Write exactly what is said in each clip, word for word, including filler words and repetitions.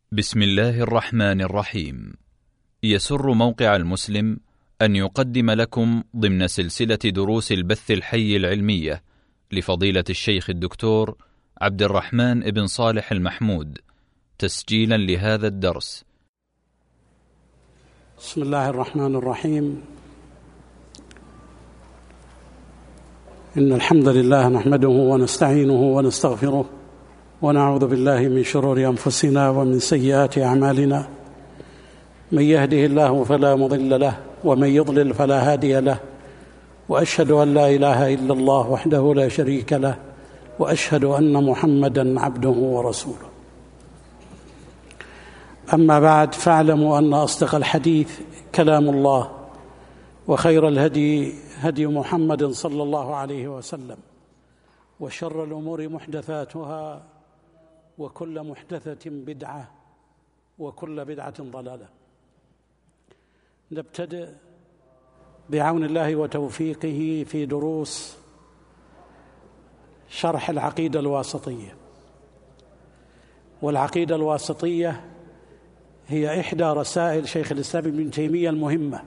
بسم الله الرحمن الرحيم. يسر موقع المسلم أن يقدم لكم ضمن سلسلة دروس البث الحي العلمية لفضيلة الشيخ الدكتور عبد الرحمن بن صالح المحمود تسجيلا لهذا الدرس. بسم الله الرحمن الرحيم. إن الحمد لله نحمده ونستعينه ونستغفره ونعوذ بالله من شرور أنفسنا ومن سيئات أعمالنا، من يهده الله فلا مضل له ومن يضلل فلا هادي له، وأشهد أن لا إله إلا الله وحده لا شريك له، وأشهد أن محمدًا عبده ورسوله. أما بعد، فاعلموا أن أصدق الحديث كلام الله، وخير الهدي هدي محمد صلى الله عليه وسلم، وشر الأمور محدثاتها، وكل محدثة بدعة، وكل بدعة ضلالة. نبتدئ بعون الله وتوفيقه في دروس شرح العقيدة الواسطية. والعقيدة الواسطية هي إحدى رسائل شيخ الإسلام ابن تيمية المهمة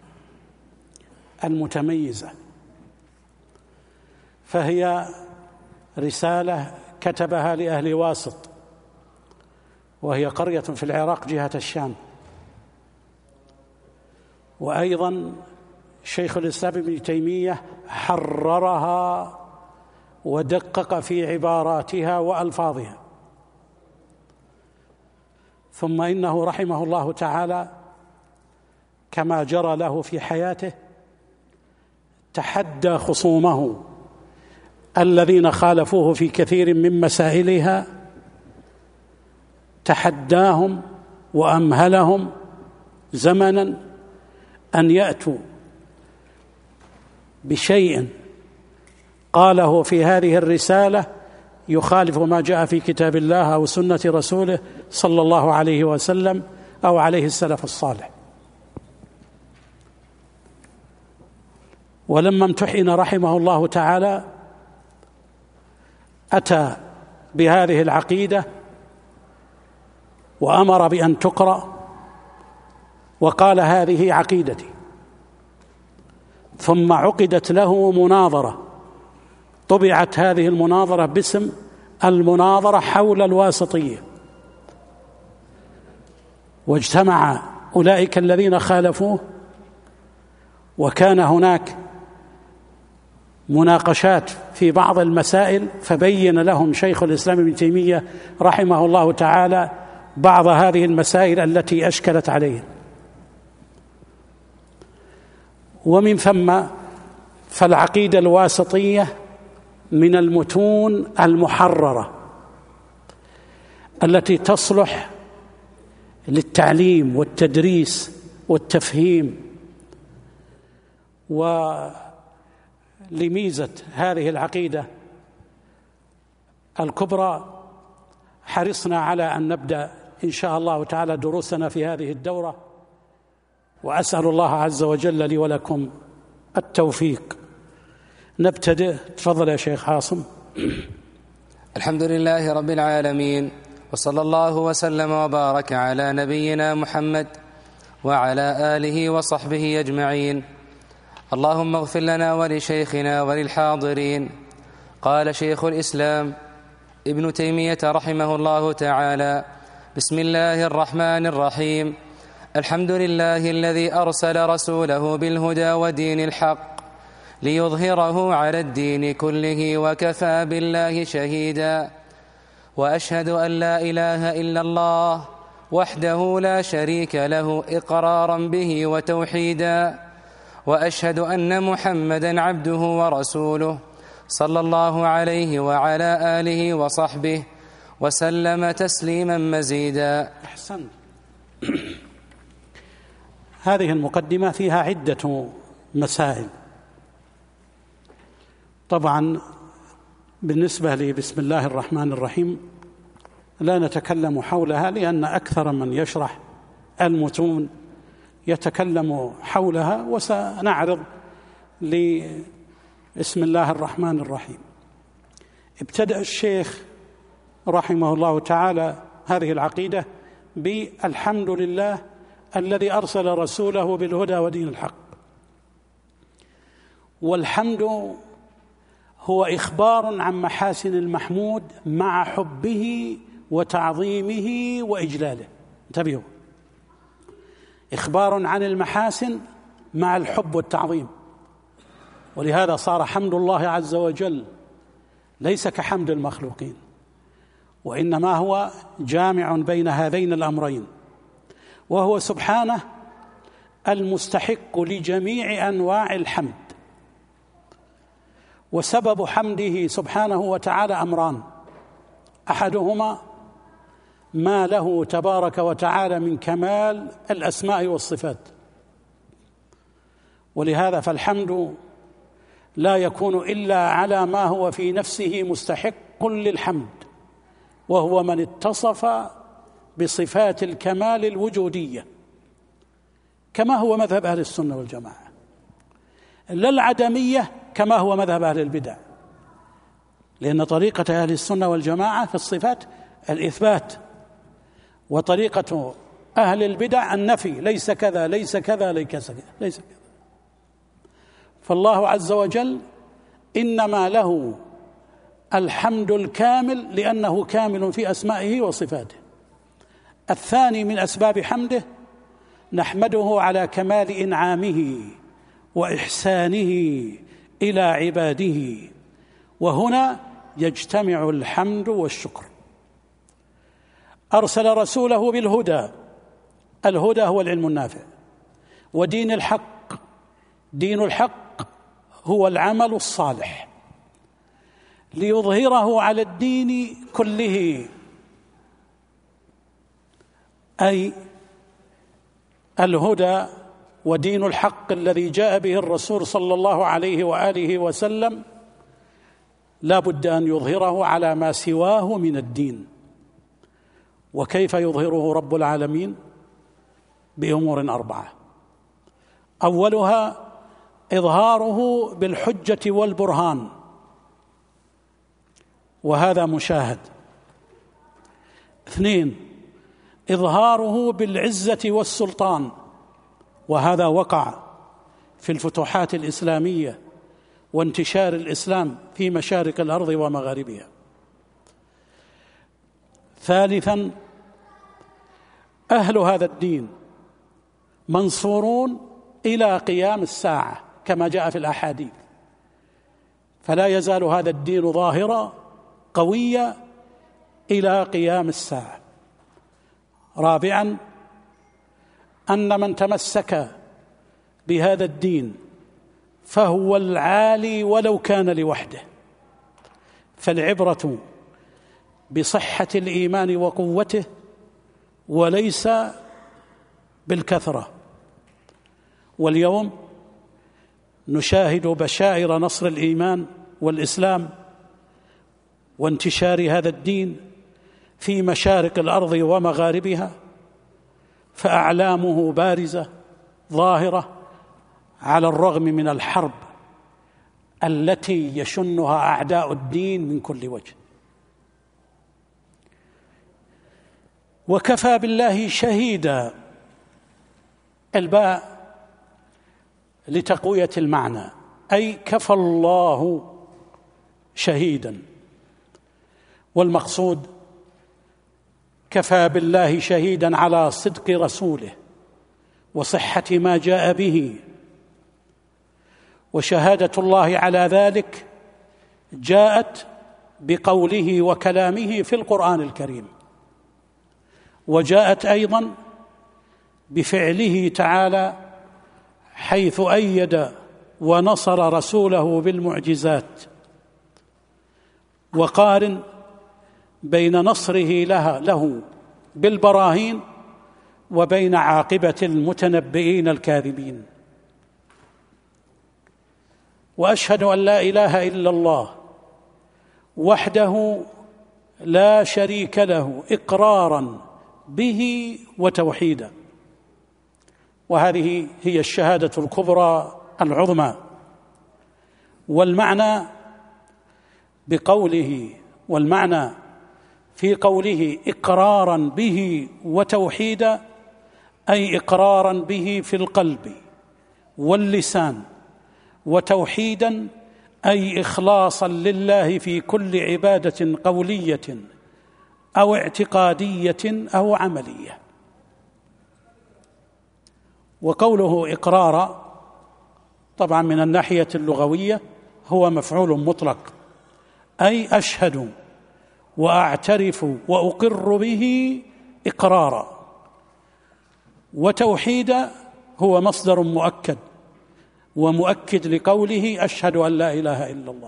المتميزة، فهي رسالة كتبها لأهل واسط، وهي قرية في العراق جهة الشام. وأيضا شيخ الإسلام ابن تيمية حررها ودقق في عباراتها وألفاظها. ثم إنه رحمه الله تعالى كما جرى له في حياته تحدى خصومه الذين خالفوه في كثير من مسائلها، تحداهم وأمهلهم زمنا أن يأتوا بشيء قاله في هذه الرسالة يخالف ما جاء في كتاب الله أو سنة رسوله صلى الله عليه وسلم أو عليه السلف الصالح. ولما امتحن رحمه الله تعالى أتى بهذه العقيدة وأمر بأن تقرأ، وقال: هذه عقيدتي. ثم عقدت له مناظرة، طبعت هذه المناظرة باسم المناظرة حول الواسطية، واجتمع أولئك الذين خالفوه، وكان هناك مناقشات في بعض المسائل، فبين لهم شيخ الإسلام ابن تيمية رحمه الله تعالى بعض هذه المسائل التي أشكلت عليهم. ومن ثم فالعقيدة الواسطية من المتون المحررة التي تصلح للتعليم والتدريس والتفهيم. ولميزة هذه العقيدة الكبرى حرصنا على أن نبدأ إن شاء الله تعالى دروسنا في هذه الدورة، وأسأل الله عز وجل لي ولكم التوفيق. نبتدئ. تفضل يا شيخ عاصم. الحمد لله رب العالمين، وصلى الله وسلم وبارك على نبينا محمد وعلى آله وصحبه أجمعين. اللهم اغفر لنا ولشيخنا وللحاضرين. قال شيخ الإسلام ابن تيمية رحمه الله تعالى: بسم الله الرحمن الرحيم. الحمد لله الذي أرسل رسوله بالهدى ودين الحق ليظهره على الدين كله، وكفى بالله شهيدا. وأشهد أن لا إله إلا الله وحده لا شريك له إقرارا به وتوحيدا. وأشهد أن محمدا عبده ورسوله صلى الله عليه وعلى آله وصحبه وسلم تسليما مزيدا. أحسنت. هذه المقدمة فيها عدة مسائل. طبعا بالنسبة لي بسم الله الرحمن الرحيم لا نتكلم حولها، لأن أكثر من يشرح المتون يتكلم حولها، وسنعرض لبسم الله الرحمن الرحيم. ابتدأ الشيخ رحمه الله تعالى هذه العقيدة بالحمد لله الذي أرسل رسوله بالهدى ودين الحق. والحمد هو إخبار عن محاسن المحمود مع حبه وتعظيمه وإجلاله. انتبهوا، إخبار عن المحاسن مع الحب والتعظيم. ولهذا صار حمد الله عز وجل ليس كحمد المخلوقين، وإنما هو جامع بين هذين الأمرين، وهو سبحانه المستحق لجميع أنواع الحمد. وسبب حمده سبحانه وتعالى أمران: أحدهما ما له تبارك وتعالى من كمال الأسماء والصفات، ولهذا فالحمد لا يكون إلا على ما هو في نفسه مستحق للحمد، وهو من اتصف بصفات الكمال الوجودية، كما هو مذهب أهل السنة والجماعة، لا العدمية كما هو مذهب أهل البدع. لأن طريقة أهل السنة والجماعة في الصفات الإثبات، وطريقة أهل البدع النفي، ليس كذا ليس كذا ليس كذا ليس كذا. فالله عز وجل إنما له الحمد الكامل لأنه كامل في أسمائه وصفاته. الثاني من أسباب حمده نحمده على كمال إنعامه وإحسانه إلى عباده، وهنا يجتمع الحمد والشكر. أرسل رسوله بالهدى، الهدى هو العلم النافع، ودين الحق، دين الحق هو العمل الصالح، ليظهره على الدين كله، أي الهدى ودين الحق الذي جاء به الرسول صلى الله عليه وآله وسلم لا بد أن يظهره على ما سواه من الدين. وكيف يظهره رب العالمين؟ بأمور أربعة: أولها إظهاره بالحجة والبرهان، وهذا مشاهد. اثنين، إظهاره بالعزة والسلطان، وهذا وقع في الفتوحات الإسلامية وانتشار الإسلام في مشارق الأرض ومغاربها. ثالثا، أهل هذا الدين منصورون إلى قيام الساعة كما جاء في الأحاديث، فلا يزال هذا الدين ظاهرا قويا إلى قيام الساعة. رابعا، أن من تمسك بهذا الدين فهو العالي ولو كان لوحده، فالعبرة بصحة الإيمان وقوته وليس بالكثرة. واليوم نشاهد بشائر نصر الإيمان والإسلام وانتشار هذا الدين في مشارق الأرض ومغاربها، فأعلامه بارزة ظاهرة على الرغم من الحرب التي يشنها أعداء الدين من كل وجه. وكفى بالله شهيدا، الباء لتقوية المعنى، أي كفى الله شهيدا، والمقصود كفى بالله شهيدا على صدق رسوله وصحة ما جاء به. وشهادة الله على ذلك جاءت بقوله وكلامه في القرآن الكريم، وجاءت أيضا بفعله تعالى حيث أيد ونصر رسوله بالمعجزات. وقارن بين نصره لها له بالبراهين وبين عاقبة المتنبئين الكاذبين. وأشهد أن لا إله إلا الله وحده لا شريك له إقرارا به وتوحيدا، وهذه هي الشهادة الكبرى العظمى. والمعنى بقوله والمعنى في قوله إقرارا به وتوحيدا، أي إقرارا به في القلب واللسان، وتوحيدا أي إخلاصا لله في كل عبادة قولية أو اعتقادية أو عملية. وقوله إقرارا طبعا من الناحية اللغوية هو مفعول مطلق، أي أشهد وأعترف وأقر به إقرارا. وتوحيدا هو مصدر مؤكد، ومؤكد لقوله أشهد أن لا إله إلا الله.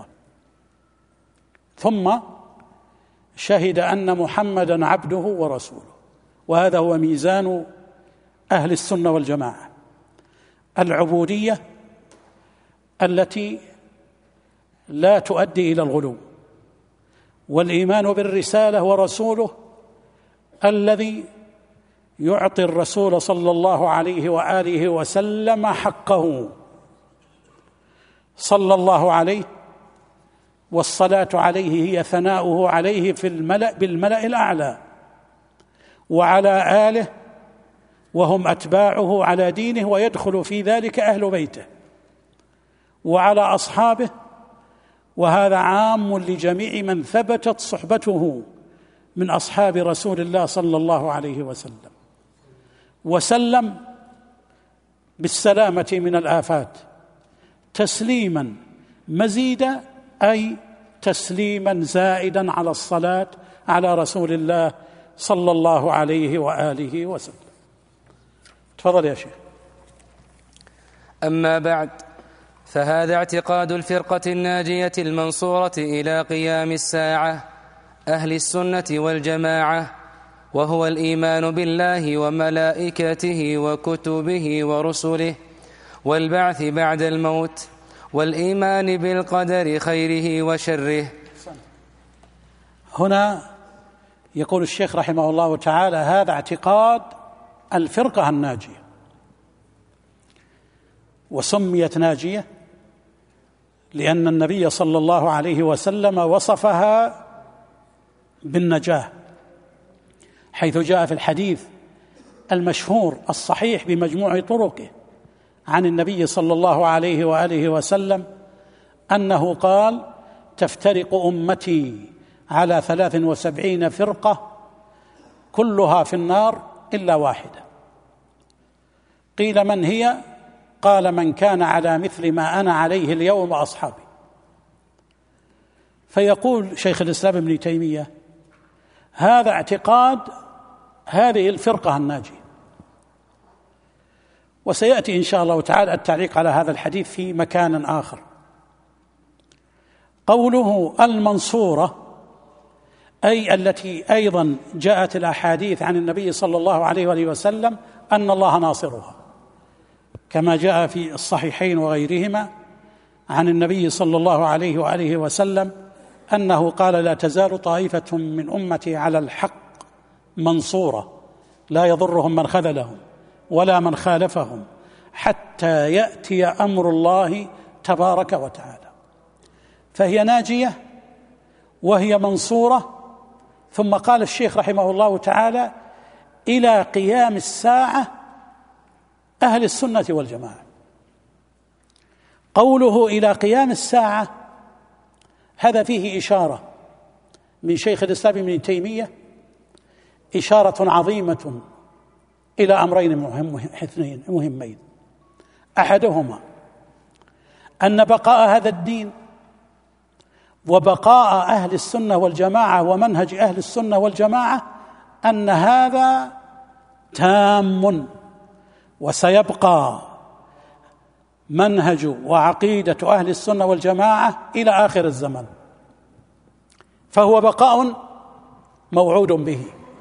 ثم شهد أن محمدًا عبده ورسوله، وهذا هو ميزان أهل السنة والجماعة، العبودية التي لا تؤدي إلى الغلو، والإيمان بالرسالة ورسوله الذي يعطي الرسول صلى الله عليه وآله وسلم حقه صلى الله عليه، والصلاة عليه هي ثناؤه عليه في الملأ بالملأ الأعلى، وعلى آله وهم أتباعه على دينه، ويدخل في ذلك أهل بيته، وعلى أصحابه، وهذا عام لجميع من ثبتت صحبته من أصحاب رسول الله صلى الله عليه وسلم، وسلم بالسلامة من الآفات تسليما مزيدا، أي تسليما زائدا على الصلاة على رسول الله صلى الله عليه وآله وسلم. تفضل يا شيخ. أما بعد، فهذا اعتقاد الفرقة الناجية المنصورة إلى قيام الساعة أهل السنة والجماعة، وهو الإيمان بالله وملائكته وكتبه ورسله والبعث بعد الموت، والإيمان بالقدر خيره وشره. هنا يقول الشيخ رحمه الله تعالى: هذا اعتقاد الفرقة الناجية، وسميت ناجية لأن النبي صلى الله عليه وسلم وصفها بالنجاة، حيث جاء في الحديث المشهور الصحيح بمجموع طرقه عن النبي صلى الله عليه وآله وسلم أنه قال: تفترق أمتي على ثلاث وسبعين فرقة كلها في النار إلا واحدة. قيل: من هي؟ قال: من كان على مثل ما أنا عليه اليوم وأصحابي. فيقول شيخ الإسلام ابن تيمية: هذا اعتقاد هذه الفرقة الناجية. وسيأتي إن شاء الله تعالى التعليق على هذا الحديث في مكان آخر. قوله المنصورة أي التي أيضا جاءت الأحاديث عن النبي صلى الله عليه وآله وسلم أن الله ناصرها، كما جاء في الصحيحين وغيرهما عن النبي صلى الله عليه وآله وسلم أنه قال: لا تزال طائفة من أمتي على الحق منصورة لا يضرهم من خذلهم ولا من خالفهم حتى يأتي أمر الله تبارك وتعالى. فهي ناجية وهي منصورة. ثم قال الشيخ رحمه الله تعالى: إلى قيام الساعة أهل السنة والجماعة. قوله إلى قيام الساعة هذا فيه إشارة من شيخ الإسلام ابن تيمية، إشارة عظيمة إلى أمرين مهمين: أحدهما أن بقاء هذا الدين وبقاء أهل السنة والجماعة ومنهج أهل السنة والجماعة أن هذا تام، وسيبقى منهج وعقيدة أهل السنة والجماعة إلى آخر الزمن، فهو بقاء موعود به.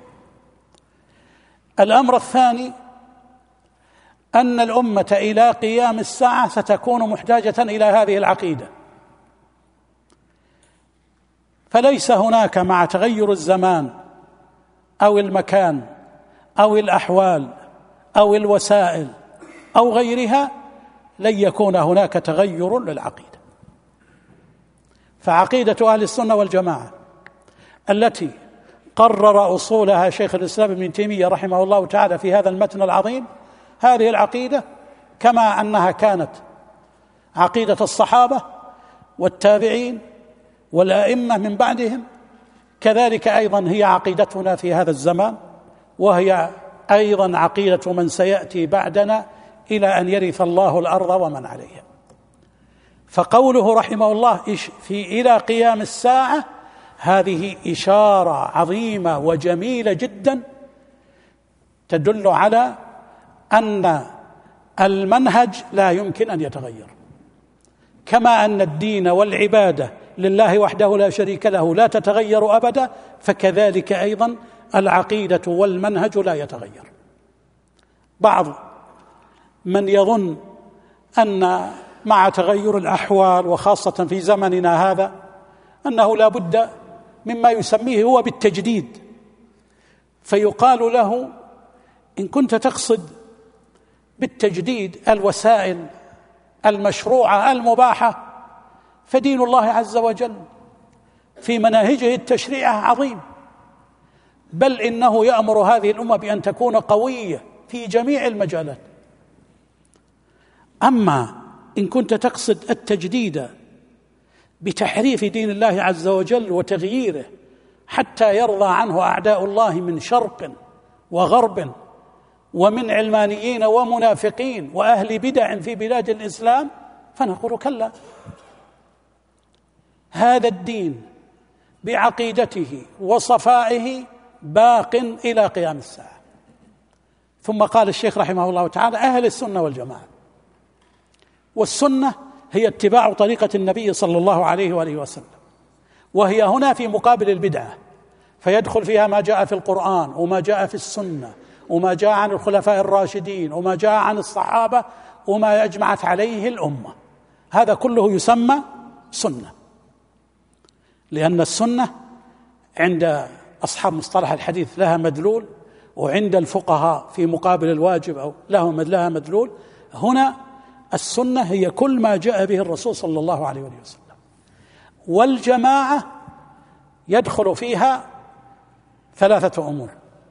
الأمر الثاني أن الأمة إلى قيام الساعة ستكون محتاجة إلى هذه العقيدة، فليس هناك مع تغير الزمان أو المكان أو الأحوال أو الوسائل أو غيرها لن يكون هناك تغير للعقيدة. فعقيدة أهل السنة والجماعة التي قرر أصولها شيخ الإسلام ابن تيمية رحمه الله تعالى في هذا المتن العظيم. هذه العقيدة كما أنها كانت عقيدة الصحابة والتابعين والأئمة من بعدهم، كذلك أيضا هي عقيدتنا في هذا الزمان، وهي أيضا عقيدة من سيأتي بعدنا إلى أن يرث الله الأرض ومن عليها. فقوله رحمه الله في إلى قيام الساعة هذه إشارة عظيمة وجميلة جدا تدل على أن المنهج لا يمكن أن يتغير، كما أن الدين والعبادة لله وحده لا شريك له لا تتغير أبدا، فكذلك أيضا العقيدة والمنهج لا يتغير. بعض من يظن أن مع تغير الأحوال وخاصة في زمننا هذا أنه لا بد مما يسميه هو بالتجديد، فيقال له إن كنت تقصد بالتجديد الوسائل المشروعة المباحة فدين الله عز وجل في مناهجه التشريعة عظيم، بل إنه يأمر هذه الأمة بأن تكون قوية في جميع المجالات. أما إن كنت تقصد التجديد بتحريف دين الله عز وجل وتغييره حتى يرضى عنه أعداء الله من شرق وغرب ومن علمانيين ومنافقين وأهل بدع في بلاد الإسلام، فنقول كلا، هذا الدين بعقيدته وصفائه باق إلى قيام الساعة. ثم قال الشيخ رحمه الله تعالى أهل السنة والجماعة، والسنة هي اتباع طريقة النبي صلى الله عليه وآله وسلم، وهي هنا في مقابل البدعة، فيدخل فيها ما جاء في القرآن وما جاء في السنة وما جاء عن الخلفاء الراشدين وما جاء عن الصحابة وما أجمعت عليه الأمة، هذا كله يسمى سنة، لأن السنة عند أصحاب مصطلح الحديث لها مدلول، وعند الفقهاء في مقابل الواجب أو لها مدلول. هنا السنة هي كل ما جاء به الرسول صلى الله عليه وسلم. والجماعة يدخل فيها ثلاثة أمور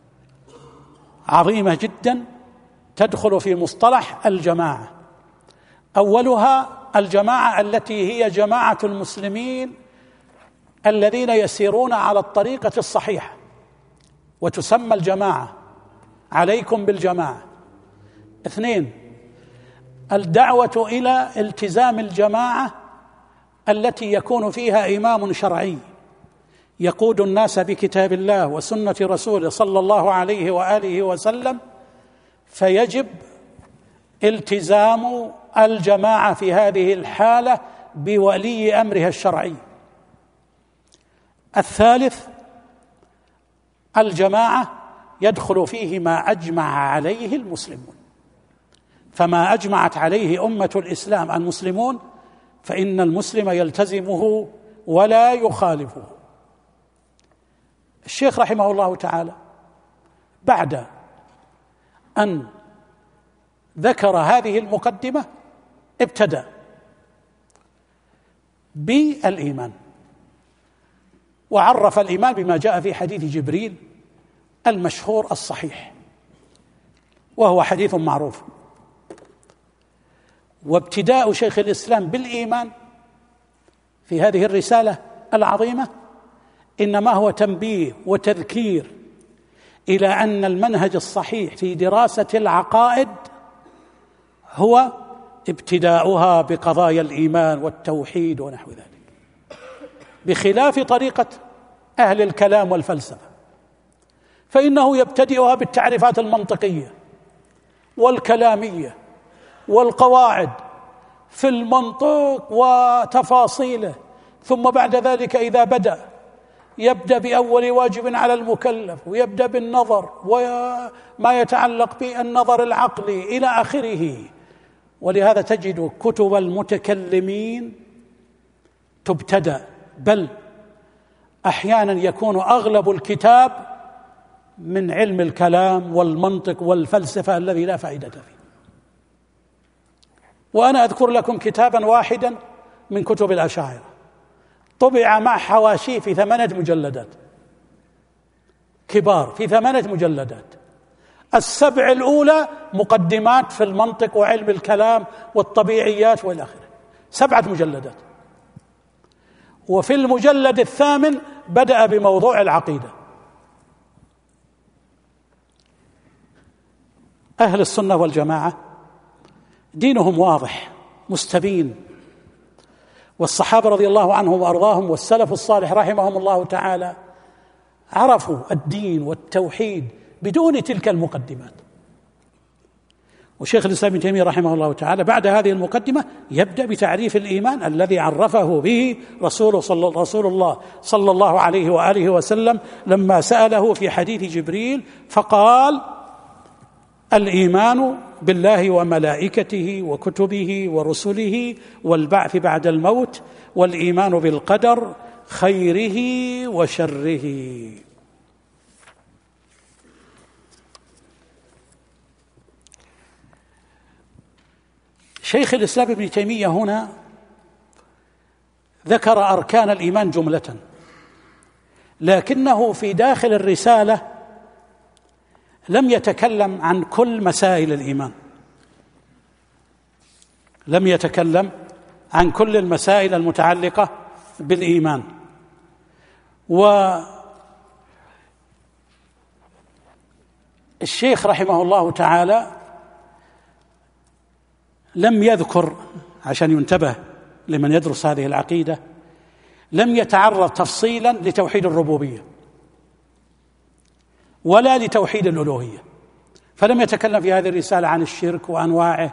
عظيمة جدا تدخل في مصطلح الجماعة. أولها الجماعة التي هي جماعة المسلمين الذين يسيرون على الطريقة الصحيحة، وتسمى الجماعة، عليكم بالجماعة. اثنين، الدعوة إلى التزام الجماعة التي يكون فيها إمام شرعي يقود الناس بكتاب الله وسنة رسوله صلى الله عليه وآله وسلم، فيجب التزام الجماعة في هذه الحالة بولي أمرها الشرعي. الثالث، الجماعة يدخل فيه ما أجمع عليه المسلمون، فما أجمعت عليه أمة الإسلام المسلمون فإن المسلم يلتزمه ولا يخالفه. الشيخ رحمه الله تعالى بعد أن ذكر هذه المقدمة ابتدأ بالإيمان، وعرف الإيمان بما جاء في حديث جبريل المشهور الصحيح، وهو حديث معروف. وابتداء شيخ الإسلام بالإيمان في هذه الرسالة العظيمة إنما هو تنبيه وتذكير إلى أن المنهج الصحيح في دراسة العقائد هو ابتداؤها بقضايا الإيمان والتوحيد ونحو ذلك، بخلاف طريقة أهل الكلام والفلسفة، فإنه يبتدئها بالتعريفات المنطقية والكلامية والقواعد في المنطق وتفاصيله، ثم بعد ذلك إذا بدأ يبدأ بأول واجب على المكلف، ويبدأ بالنظر وما يتعلق بالنظر العقلي إلى آخره. ولهذا تجد كتب المتكلمين تبتدأ، بل أحيانا يكون أغلب الكتاب من علم الكلام والمنطق والفلسفة الذي لا فائدة فيه. وأنا أذكر لكم كتابا واحدا من كتب الأشاعرة طبع مع حواشيه في ثمانية مجلدات، كبار في ثمانية مجلدات. السبع الأولى مقدمات في المنطق وعلم الكلام والطبيعيات والى آخره، سبعة مجلدات. وفي المجلد الثامن بدأ بموضوع العقيدة. أهل السنة والجماعة دينهم واضح مستبين، والصحابة رضي الله عنهم وأرضاهم والسلف الصالح رحمهم الله تعالى عرفوا الدين والتوحيد بدون تلك المقدمات. وشيخ الإسلام ابن تيمية رحمه الله تعالى بعد هذه المقدمة يبدأ بتعريف الإيمان الذي عرفه به رسول صلى رسول الله صلى الله عليه وآله وسلم لما سأله في حديث جبريل فقال: الإيمان بالله وملائكته وكتبه ورسله والبعث بعد الموت والإيمان بالقدر خيره وشره. شيخ الإسلام ابن تيمية هنا ذكر أركان الإيمان جملة، لكنه في داخل الرسالة لم يتكلم عن كل مسائل الإيمان، لم يتكلم عن كل المسائل المتعلقة بالإيمان. والشيخ رحمه الله تعالى لم يذكر، عشان ينتبه لمن يدرس هذه العقيدة، لم يتعرض تفصيلا لتوحيد الربوبية ولا لتوحيد الألوهية، فلم يتكلم في هذه الرسالة عن الشرك وأنواعه،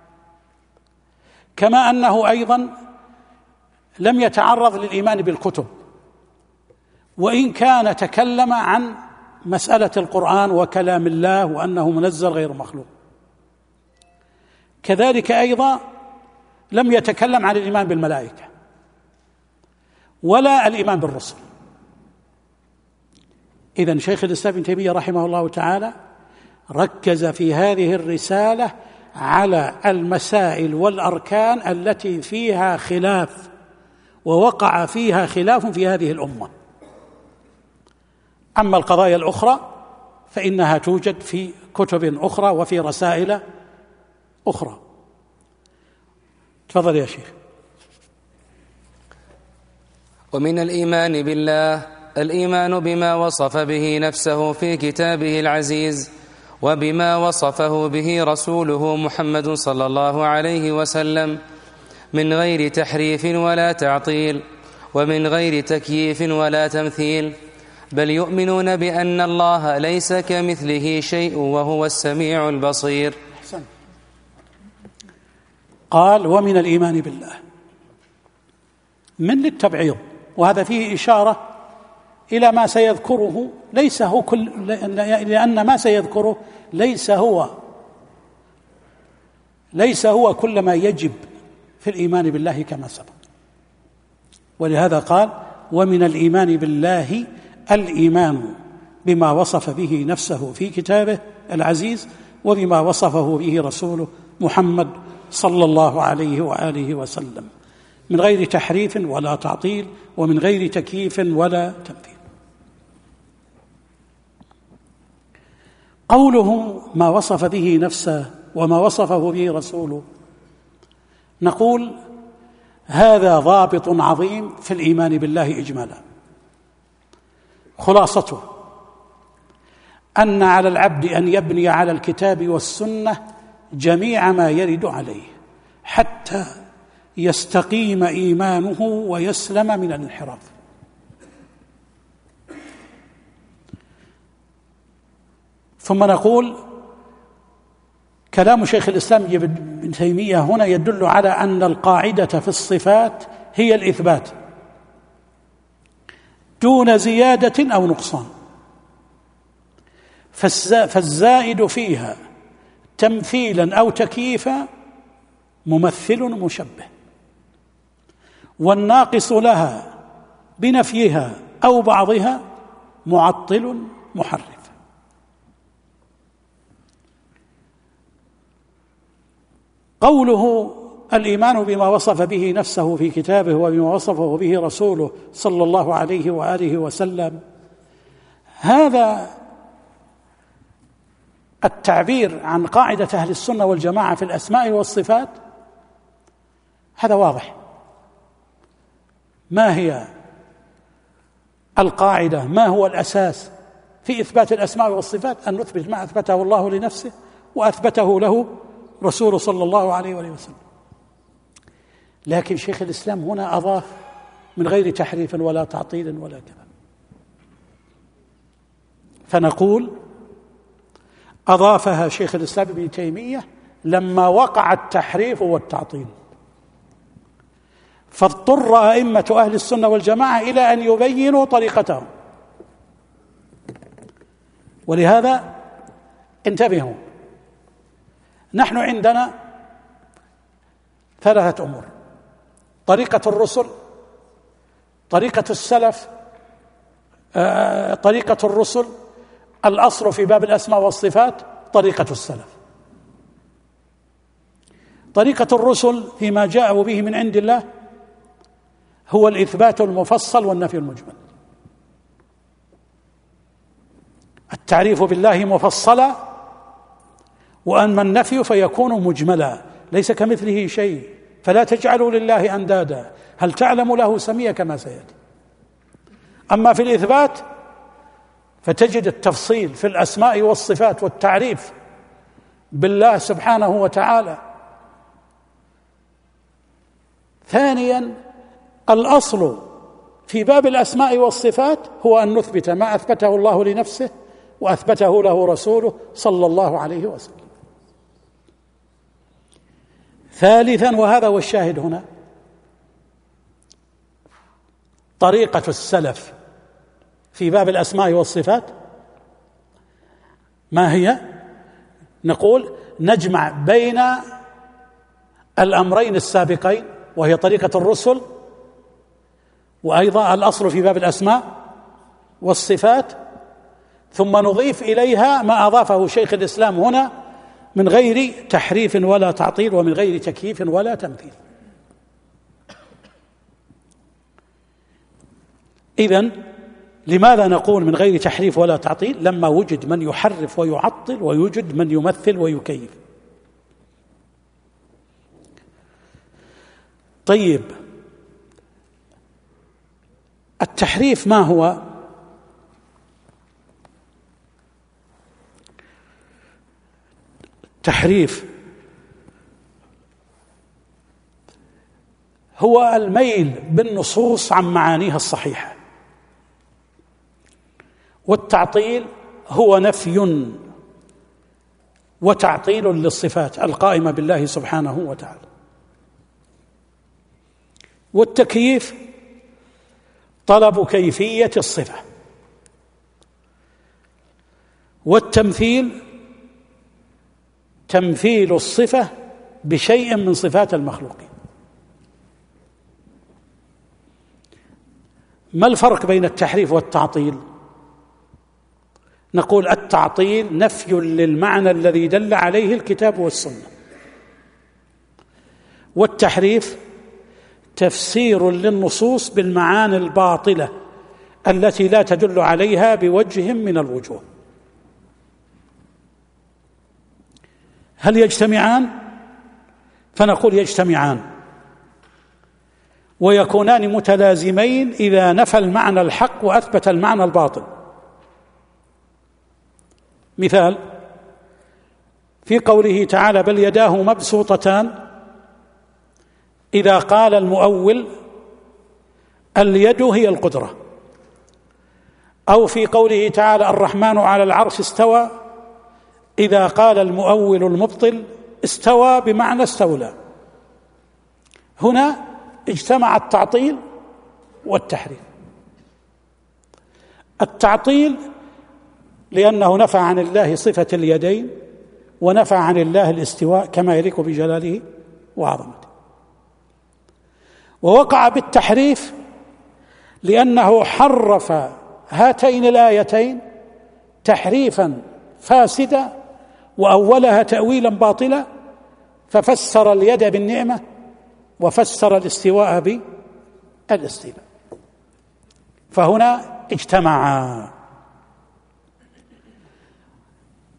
كما أنه أيضا لم يتعرض للإيمان بالكتب، وإن كان تكلم عن مسألة القرآن وكلام الله وأنه منزل غير مخلوق. كذلك أيضا لم يتكلم عن الإيمان بالملائكة ولا الإيمان بالرسل. إذن شيخ الإسلام ابن تيمية رحمه الله تعالى ركز في هذه الرسالة على المسائل والأركان التي فيها خلاف ووقع فيها خلاف في هذه الأمة. أما القضايا الأخرى فإنها توجد في كتب أخرى وفي رسائل أخرى. تفضل يا شيخ. ومن الإيمان بالله الإيمان بما وصف به نفسه في كتابه العزيز وبما وصفه به رسوله محمد صلى الله عليه وسلم من غير تحريف ولا تعطيل ومن غير تكييف ولا تمثيل، بل يؤمنون بأن الله ليس كمثله شيء وهو السميع البصير. أحسن. قال: ومن الإيمان بالله، من للتبعيض، وهذا فيه إشارة إلى ما سيذكره، ليس هو كل، لأن ما سيذكره ليس هو ليس هو كل ما يجب في الإيمان بالله كما سبق. ولهذا قال: ومن الإيمان بالله الإيمان بما وصف به نفسه في كتابه العزيز وبما وصفه به رسوله محمد صلى الله عليه وآله وسلم من غير تحريف ولا تعطيل ومن غير تكييف ولا تمثيل. قوله ما وصف به نفسه وما وصفه به رسوله، نقول هذا ضابط عظيم في الإيمان بالله إجمالا. خلاصته أن على العبد أن يبني على الكتاب والسنة جميع ما يرد عليه حتى يستقيم إيمانه ويسلم من الانحراف. ثم نقول كلام شيخ الإسلام ابن تيمية هنا يدل على أن القاعدة في الصفات هي الإثبات دون زيادة أو نقصان، فالزائد فيها تمثيلا أو تكييفا ممثل مشبه، والناقص لها بنفيها أو بعضها معطل محرف. قوله الإيمان بما وصف به نفسه في كتابه وبما وصفه به رسوله صلى الله عليه وآله وسلم، هذا التعبير عن قاعدة أهل السنة والجماعة في الأسماء والصفات هذا واضح. ما هي القاعدة؟ ما هو الأساس في إثبات الأسماء والصفات؟ أن نثبت ما أثبته الله لنفسه وأثبته له رسوله صلى الله عليه وآله وسلم. لكن شيخ الإسلام هنا أضاف من غير تحريف ولا تعطيل ولا كذا، فنقول أضافها شيخ الإسلام ابن تيمية لما وقع التحريف والتعطيل، فاضطر أئمة أهل السنة والجماعة إلى أن يبينوا طريقتهم. ولهذا انتبهوا، نحن عندنا ثلاثة أمور: طريقة الرسل، طريقة السلف، آه، طريقة الرسل، الأصل في باب الأسماء والصفات طريقة السلف. طريقة الرسل فيما جاءوا به من عند الله هو الإثبات المفصل والنفي المجمل. التعريف بالله مفصلا، وأما النفي فيكون مجملا، ليس كمثله شيء، فلا تجعلوا لله أندادا هل تعلم له سمية كما سيأتي. أما في الإثبات فتجد التفصيل في الأسماء والصفات والتعريف بالله سبحانه وتعالى. ثانيا، الأصل في باب الأسماء والصفات هو أن نثبت ما أثبته الله لنفسه وأثبته له رسوله صلى الله عليه وسلم. ثالثا، وهذا هو الشاهد هنا، طريقة السلف في باب الأسماء والصفات ما هي؟ نقول نجمع بين الأمرين السابقين وهي طريقة الرسل، وأيضا الأصل في باب الأسماء والصفات، ثم نضيف إليها ما أضافه شيخ الإسلام هنا من غير تحريف ولا تعطيل ومن غير تكييف ولا تمثيل. إذن لماذا نقول من غير تحريف ولا تعطيل؟ لما وجد من يحرف ويعطل ويوجد من يمثل ويكيف. طيب، التحريف ما هو؟ التحريف هو الميل بالنصوص عن معانيها الصحيحة، والتعطيل هو نفي وتعطيل للصفات القائمة بالله سبحانه وتعالى، والتكييف طلب كيفية الصفة، والتمثيل تمثيل الصفة بشيء من صفات المخلوقين. ما الفرق بين التحريف والتعطيل؟ نقول التعطيل نفي للمعنى الذي دل عليه الكتاب والسنة، والتحريف تفسير للنصوص بالمعاني الباطلة التي لا تدل عليها بوجه من الوجوه. هل يجتمعان؟ فنقول يجتمعان ويكونان متلازمين إذا نفى المعنى الحق وأثبت المعنى الباطل. مثال في قوله تعالى بل يداه مبسوطتان، إذا قال المؤول اليد هي القدرة، أو في قوله تعالى الرحمن على العرش استوى، إذا قال المؤول المبطل استوى بمعنى استولى. هنا اجتمع التعطيل والتحريف. التعطيل لأنه نفى عن الله صفة اليدين ونفى عن الله الاستواء كما يليق بجلاله وعظمته. ووقع بالتحريف لأنه حرف هاتين الآيتين تحريفا فاسدا وأولها تأويلا باطلا، ففسر اليد بالنعمة وفسر الاستواء بالاستيلاء، فهنا اجتمعا.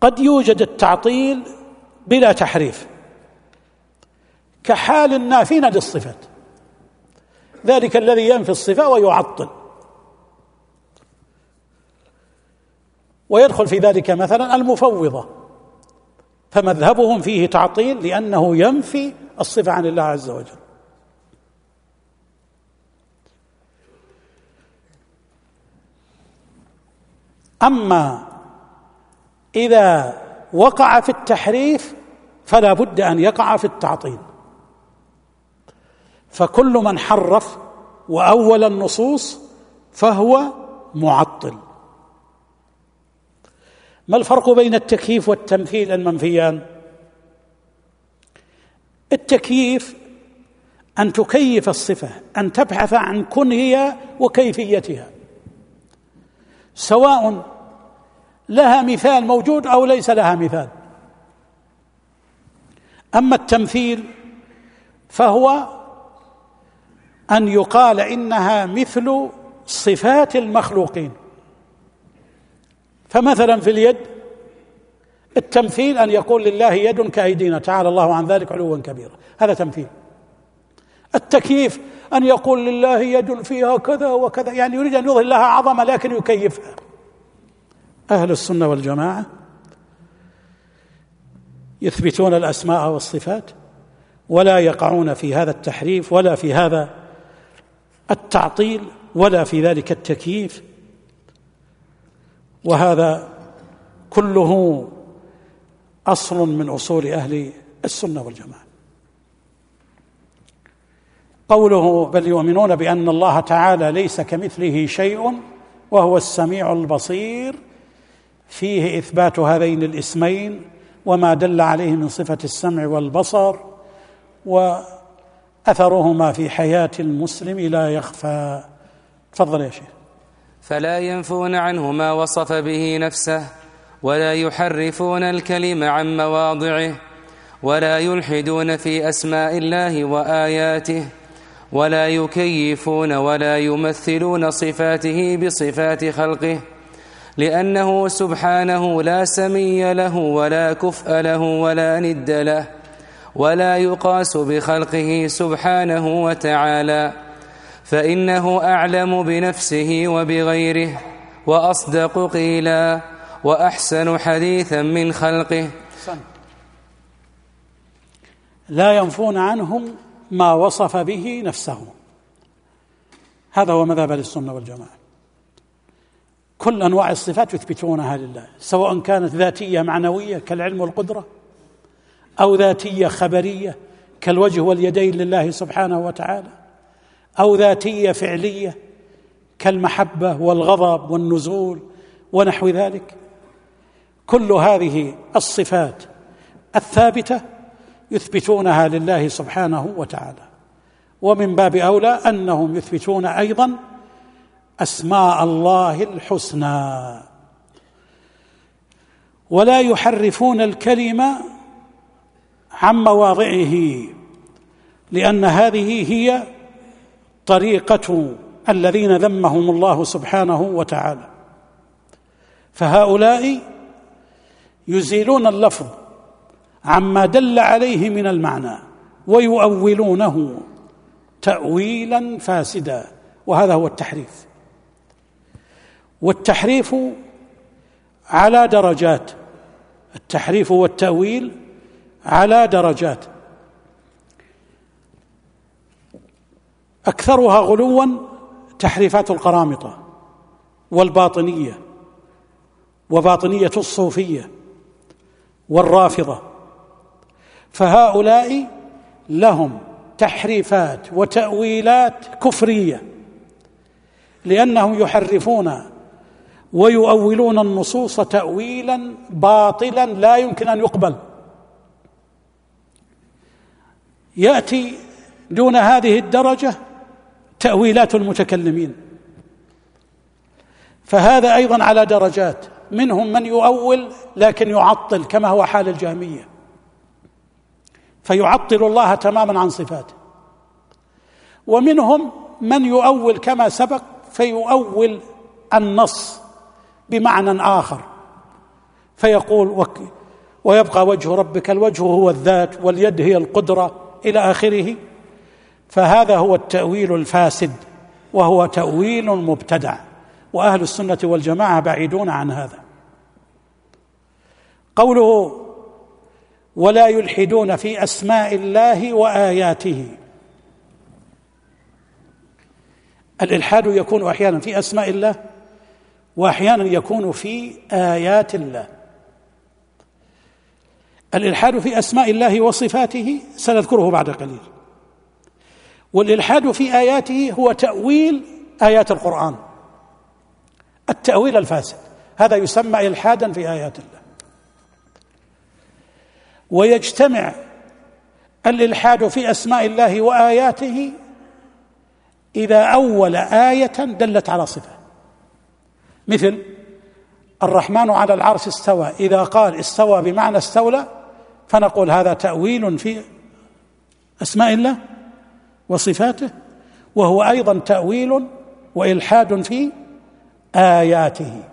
قد يوجد التعطيل بلا تحريف كحال النافين للصفات، ذلك الذي ينفي الصفة ويعطل، ويدخل في ذلك مثلا المفوضة، فمذهبهم فيه تعطيل لأنه ينفي الصفة عن الله عز وجل. أما إذا وقع في التحريف فلا بد أن يقع في التعطيل، فكل من حرف وأول النصوص فهو معطل. ما الفرق بين التكييف والتمثيل المنفيان؟ التكييف أن تكيف الصفة، أن تبحث عن كنهها وكيفيتها، سواء لها مثال موجود أو ليس لها مثال. أما التمثيل فهو أن يقال إنها مثل صفات المخلوقين. فمثلا في اليد التمثيل أن يقول لله يد كأيدينا تعالى الله عن ذلك علوا كبيرا، هذا تمثيل. التكييف أن يقول لله يد فيها كذا وكذا، يعني يريد أن يظهر لها عظمة لكن يكيفها. أهل السنة والجماعة يثبتون الأسماء والصفات ولا يقعون في هذا التحريف ولا في هذا التعطيل ولا في ذلك التكييف، وهذا كله أصل من أصول أهل السنة والجماعة. قوله بل يؤمنون بأن الله تعالى ليس كمثله شيء وهو السميع البصير فيه إثبات هذين الاسمين وما دل عليه من صفة السمع والبصر، وأثرهما في حياة المسلم لا يخفى. تفضل يا شيخ. فلا ينفون عنه ما وصف به نفسه، ولا يحرفون الكلم عن مواضعه، ولا يلحدون في أسماء الله وآياته، ولا يكيفون ولا يمثلون صفاته بصفات خلقه، لأنه سبحانه لا سمي له ولا كفء له ولا ند له، ولا يقاس بخلقه سبحانه وتعالى، فإنه أعلم بنفسه وبغيره، وأصدق قيلا، وأحسن حديثا من خلقه. لا ينفون عنهم ما وصف به نفسه، هذا هو مذهب السنة والجماعة. كل أنواع الصفات يثبتونها لله، سواء كانت ذاتية معنوية كالعلم والقدرة، أو ذاتية خبرية كالوجه واليدين لله سبحانه وتعالى، أو ذاتية فعلية كالمحبة والغضب والنزول ونحو ذلك. كل هذه الصفات الثابتة يثبتونها لله سبحانه وتعالى، ومن باب أولى أنهم يثبتون أيضا أسماء الله الحسنى. ولا يحرفون الكلمة عن مواضعه، لأن هذه هي طريقة الذين ذمهم الله سبحانه وتعالى. فهؤلاء يزيلون اللفظ عما دل عليه من المعنى ويؤولونه تأويلا فاسدا، وهذا هو التحريف. والتحريف على درجات، التحريف والتأويل على درجات، أكثرها غلوا تحريفات القرامطة والباطنية وباطنية الصوفية والرافضة، فهؤلاء لهم تحريفات وتأويلات كفرية، لأنهم يحرفون ويؤولون النصوص تأويلا باطلا لا يمكن أن يقبل. يأتي دون هذه الدرجة تأويلات المتكلمين، فهذا أيضا على درجات، منهم من يؤول لكن يعطل كما هو حال الجهمية، فيعطل الله تماما عن صفاته، ومنهم من يؤول كما سبق فيؤول النص بمعنى آخر، فيقول ويبقى وجه ربك، الوجه هو الذات واليد هي القدرة إلى آخره. فهذا هو التأويل الفاسد، وهو تأويل مبتدع، وأهل السنة والجماعة بعيدون عن هذا. قوله ولا يلحدون في أسماء الله وآياته، الإلحاد يكون أحيانا في أسماء الله، وأحيانا يكون في آيات الله. الإلحاد في أسماء الله وصفاته سنذكره بعد قليل، والإلحاد في آياته هو تأويل آيات القرآن، التأويل الفاسد، هذا يسمى إلحادا في آيات الله. ويجتمع الإلحاد في أسماء الله وآياته إذا أول آية دلت على صفة، مثل الرحمن على العرش استوى، إذا قال استوى بمعنى استولى فنقول هذا تأويل في أسماء الله وصفاته، وهو أيضا تأويل وإلحاد في آياته.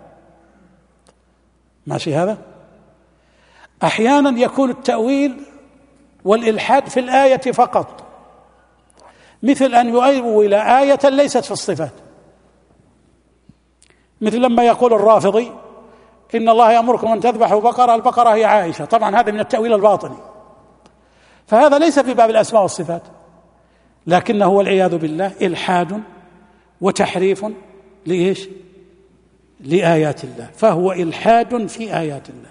ماشي هذا؟ أحيانا يكون التأويل والإلحاد في الآية فقط، مثل أن يؤول آية ليست في الصفات، مثل لما يقول الرافضي إن الله يأمركم أن تذبحوا بقرة، البقرة هي عائشة، طبعا هذا من التأويل الباطني، فهذا ليس في باب الأسماء والصفات، لكنه والعياذ بالله إلحاد وتحريف لإيش؟ لآيات الله، فهو إلحاد في آيات الله.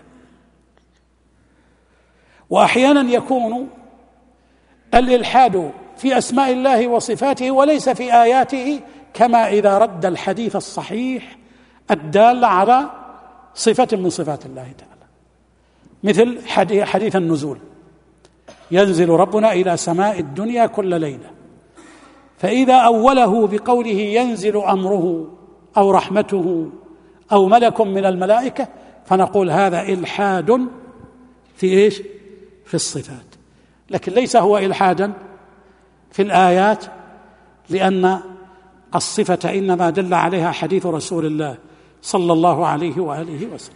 وأحيانا يكون الإلحاد في أسماء الله وصفاته وليس في آياته، كما إذا رد الحديث الصحيح الدال على صفة من صفات الله تعالى، مثل حديث النزول، ينزل ربنا إلى سماء الدنيا كل ليلة، فإذا أوله بقوله ينزل أمره أو رحمته أو ملك من الملائكة فنقول هذا إلحاد في إيش؟ في الصفات، لكن ليس هو إلحادا في الآيات، لأن الصفة إنما دل عليها حديث رسول الله صلى الله عليه وآله وسلم.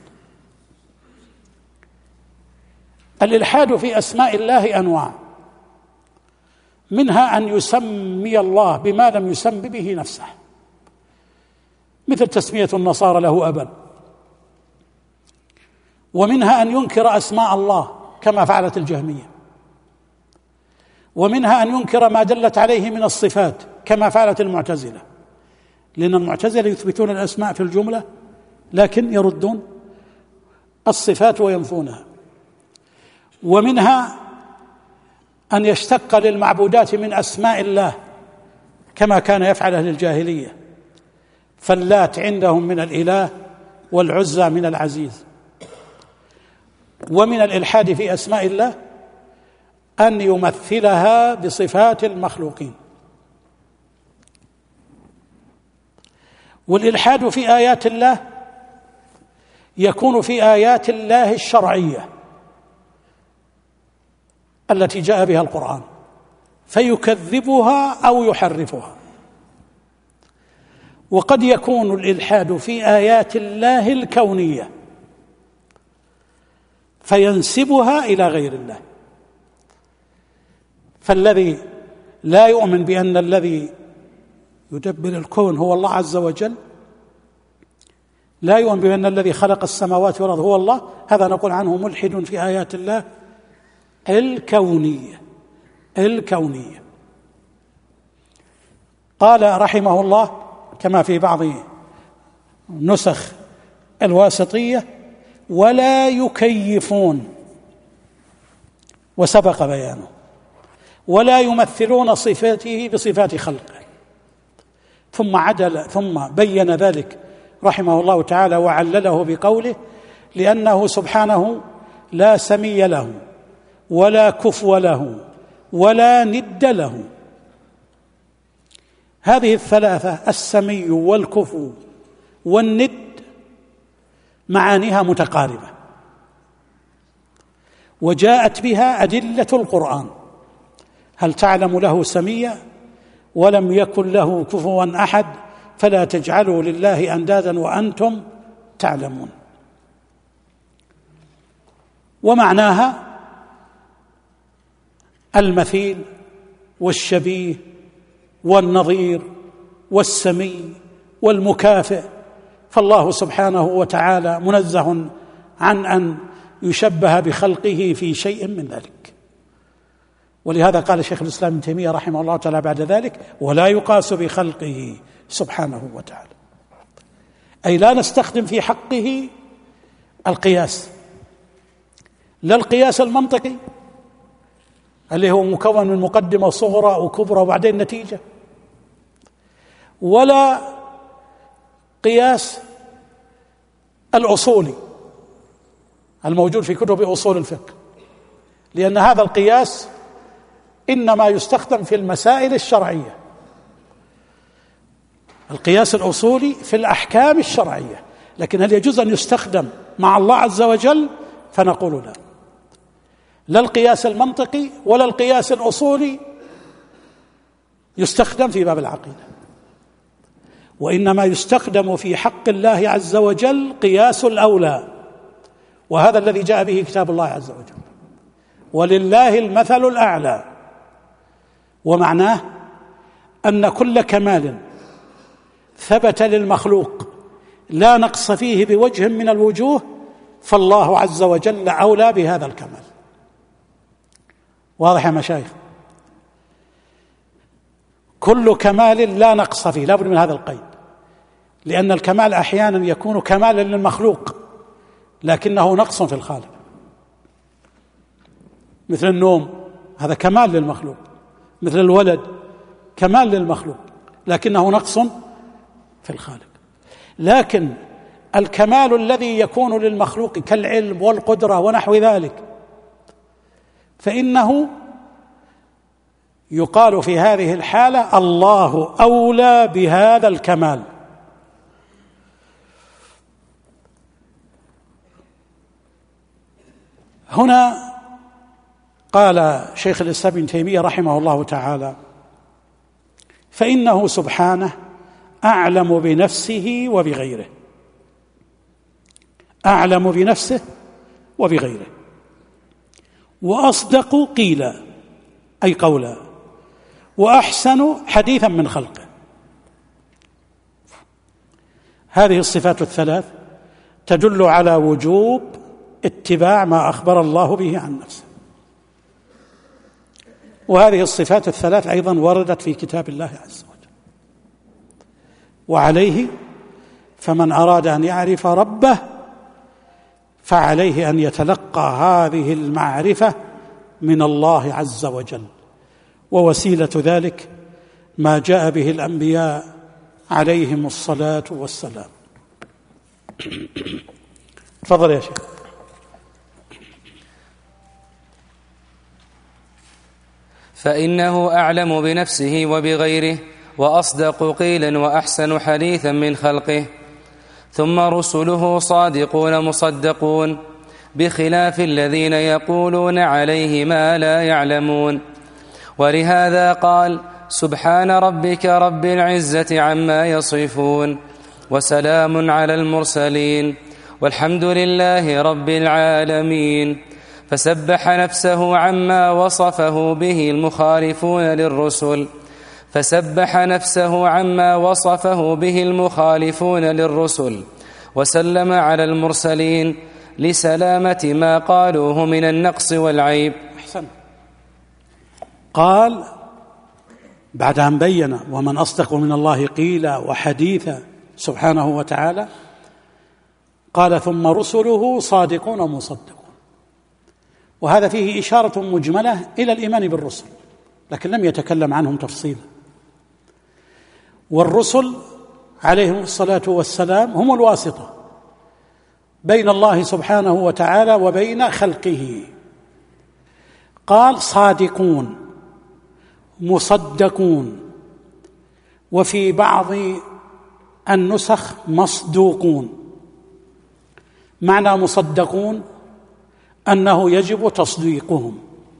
الإلحاد في أسماء الله أنواع، منها أن يسمي الله بما لم يسم به نفسه، مثل تسمية النصارى له أبا، ومنها أن ينكر أسماء الله كما فعلت الجهمية، ومنها أن ينكر ما دلت عليه من الصفات كما فعلت المعتزلة، لأن المعتزلة يثبتون الأسماء في الجملة لكن يردون الصفات وينفونها. ومنها أن يشتق للمعبودات من أسماء الله كما كان يفعل أهل الجاهلية، فاللات عندهم من الإله والعزى من العزيز. ومن الإلحاد في أسماء الله أن يمثلها بصفات المخلوقين. والإلحاد في آيات الله يكون في آيات الله الشرعية التي جاء بها القرآن فيكذبها أو يحرفها. وقد يكون الإلحاد في آيات الله الكونية فينسبها إلى غير الله، فالذي لا يؤمن بأن الذي يدبر الكون هو الله عز وجل، لا يؤمن بأن الذي خلق السماوات والأرض هو الله، هذا نقول عنه ملحد في آيات الله الكونية الكونية. قال رحمه الله كما في بعض نسخ الواسطية ولا يكيفون، وسبق بيانه، ولا يمثلون صفاته بصفات خلقه، ثم عدل ثم بين ذلك رحمه الله تعالى وعلله بقوله لأنه سبحانه لا سمي له ولا كفو له ولا ند له. هذه الثلاثة السمي والكفو والند معانيها متقاربة، وجاءت بها أدلة القرآن. هل تعلم له سميا ولم يكن له كفوا أحد فلا تجعلوا لله أندادا وأنتم تعلمون. ومعناها المثيل والشبيه والنظير والسمي والمكافئ، فالله سبحانه وتعالى منزه عن أن يشبه بخلقه في شيء من ذلك. ولهذا قال شيخ الإسلام ابن تيمية رحمه الله تعالى بعد ذلك: ولا يقاس بخلقه سبحانه وتعالى، أي لا نستخدم في حقه القياس، لا القياس المنطقي اللي هو مكون من مقدمة صغرى وكبرى وبعدين نتيجة، ولا قياس الأصولي الموجود في كتب أصول الفقه، لأن هذا القياس إنما يستخدم في المسائل الشرعية. القياس الأصولي في الأحكام الشرعية، لكن هل يجوز أن يستخدم مع الله عز وجل؟ فنقول لا، لا القياس المنطقي ولا القياس الأصولي يستخدم في باب العقيدة، وإنما يستخدم في حق الله عز وجل قياس الأولى، وهذا الذي جاء به كتاب الله عز وجل: ولله المثل الأعلى. ومعناه أن كل كمال ثبت للمخلوق لا نقص فيه بوجه من الوجوه، فالله عز وجل أولى بهذا الكمال. واضح يا مشايخ؟ كل كمال لا نقص فيه، لا بد من هذا القيد، لأن الكمال أحيانا يكون كمالا للمخلوق لكنه نقص في الخالق، مثل النوم هذا كمال للمخلوق، مثل الولد كمال للمخلوق لكنه نقص في الخالق. لكن الكمال الذي يكون للمخلوق كالعلم والقدرة ونحو ذلك، فإنه يقال في هذه الحالة: الله أولى بهذا الكمال. هنا قال شيخ الإسلام ابن تيمية رحمه الله تعالى: فإنه سبحانه أعلم بنفسه وبغيره، أعلم بنفسه وبغيره، وأصدق قيلا أي قولا، وأحسن حديثا من خلقه. هذه الصفات الثلاث تدل على وجوب اتباع ما أخبر الله به عن نفسه، وهذه الصفات الثلاث أيضا وردت في كتاب الله عز وجل. وعليه فمن أراد أن يعرف ربه فعليه أن يتلقى هذه المعرفة من الله عز وجل، ووسيلة ذلك ما جاء به الأنبياء عليهم الصلاة والسلام. تفضل يا شيخ. فإنه أعلم بنفسه وبغيره، وأصدق قيلا، وأحسن حديثا من خلقه. ثم رسله صادقون مصدقون، بخلاف الذين يقولون عليه ما لا يعلمون. ولهذا قال: سبحان ربك رب العزة عما يصفون، وسلام على المرسلين، والحمد لله رب العالمين. فسبح نفسه عما وصفه به المخالفون للرسل فسبح نفسه عما وصفه به المخالفون للرسل وسلم على المرسلين لسلامة ما قالوه من النقص والعيب. أحسن. قال بعد أن بين ومن أصدق من الله قيلا وحديثا سبحانه وتعالى، قال: ثم رسله صادقون ومصدقون. وهذا فيه إشارة مجملة إلى الإيمان بالرسل، لكن لم يتكلم عنهم تفصيلا. والرسل عليهم الصلاة والسلام هم الواسطة بين الله سبحانه وتعالى وبين خلقه. قال: صادقون مصدقون، وفي بعض النسخ مصدوقون. معنى مصدقون أنه يجب تصديقهم،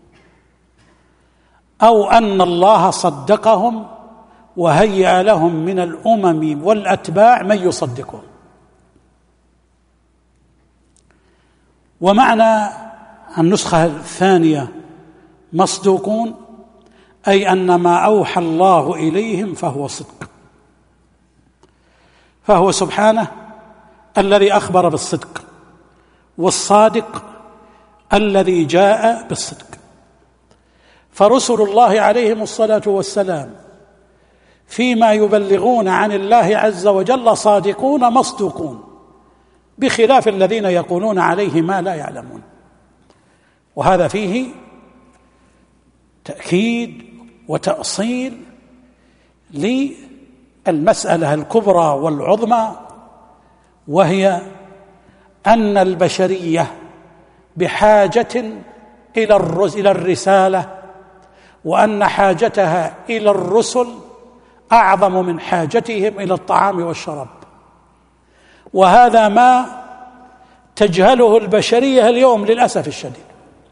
أو أن الله صدقهم وهيأ لهم من الأمم والأتباع من يصدقهم. ومعنى النسخة الثانية مصدوقون، أي أن ما أوحى الله إليهم فهو صدق، فهو سبحانه الذي أخبر بالصدق، والصادق الذي جاء بالصدق. فرسل الله عليهم الصلاة والسلام فيما يبلغون عن الله عز وجل صادقون مصدوقون، بخلاف الذين يقولون عليه ما لا يعلمون. وهذا فيه تأكيد وتأصيل للمسألة الكبرى والعظمى، وهي أن البشرية بحاجة إلى الرسالة، وأن حاجتها إلى الرسل أعظم من حاجتهم إلى الطعام والشراب. وهذا ما تجهله البشرية اليوم للأسف الشديد.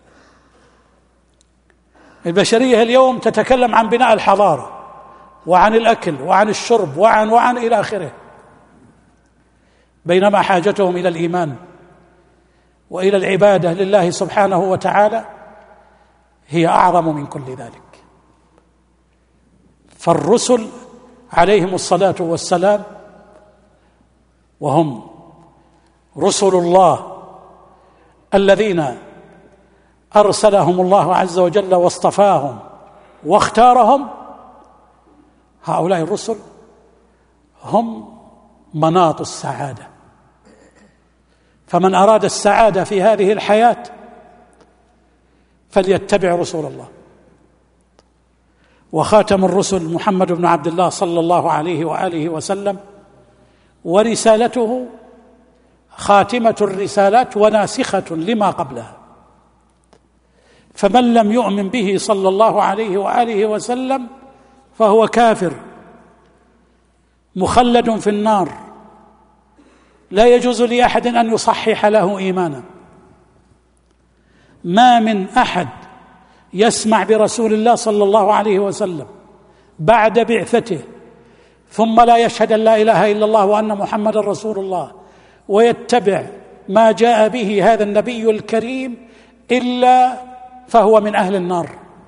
البشرية اليوم تتكلم عن بناء الحضارة وعن الأكل وعن الشرب وعن وعن إلى آخره، بينما حاجتهم إلى الإيمان وإلى العبادة لله سبحانه وتعالى هي أعظم من كل ذلك. فالرسل عليهم الصلاة والسلام، وهم رسل الله الذين أرسلهم الله عز وجل واصطفاهم واختارهم، هؤلاء الرسل هم مناط السعادة. فمن أراد السعادة في هذه الحياة فليتبع رسول الله. وخاتم الرسل محمد بن عبد الله صلى الله عليه وآله وسلم، ورسالته خاتمة الرسالات وناسخة لما قبلها. فمن لم يؤمن به صلى الله عليه وآله وسلم فهو كافر مخلد في النار، لا يجوز لأحد أن يصحح له إيمانا. ما من أحد يسمع برسول الله صلى الله عليه وسلم بعد بعثته ثم لا يشهد أن لا إله إلا الله وأن محمد رسول الله ويتبع ما جاء به هذا النبي الكريم إلا فهو من أهل النار.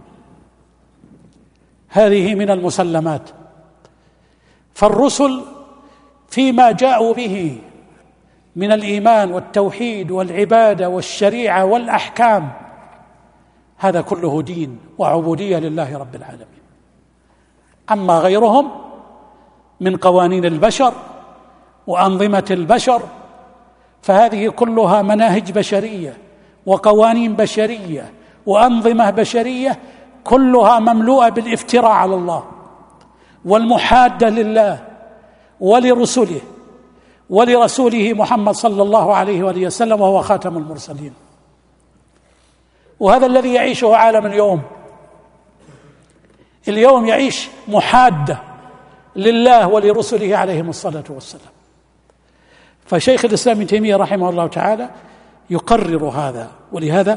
هذه من المسلمات. فالرسل فيما جاءوا به من الإيمان والتوحيد والعبادة والشريعة والأحكام، هذا كله دين وعبودية لله رب العالمين. أما غيرهم من قوانين البشر وأنظمة البشر فهذه كلها مناهج بشرية وقوانين بشرية وأنظمة بشرية، كلها مملوءة بالافتراء على الله والمحادة لله ولرسله ولرسوله محمد صلى الله عليه وآله وسلم، وهو خاتم المرسلين. وهذا الذي يعيشه عالم اليوم. اليوم يعيش محادة لله ولرسله عليهم الصلاة والسلام. فشيخ الإسلام ابن تيمية رحمه الله تعالى يقرر هذا، ولهذا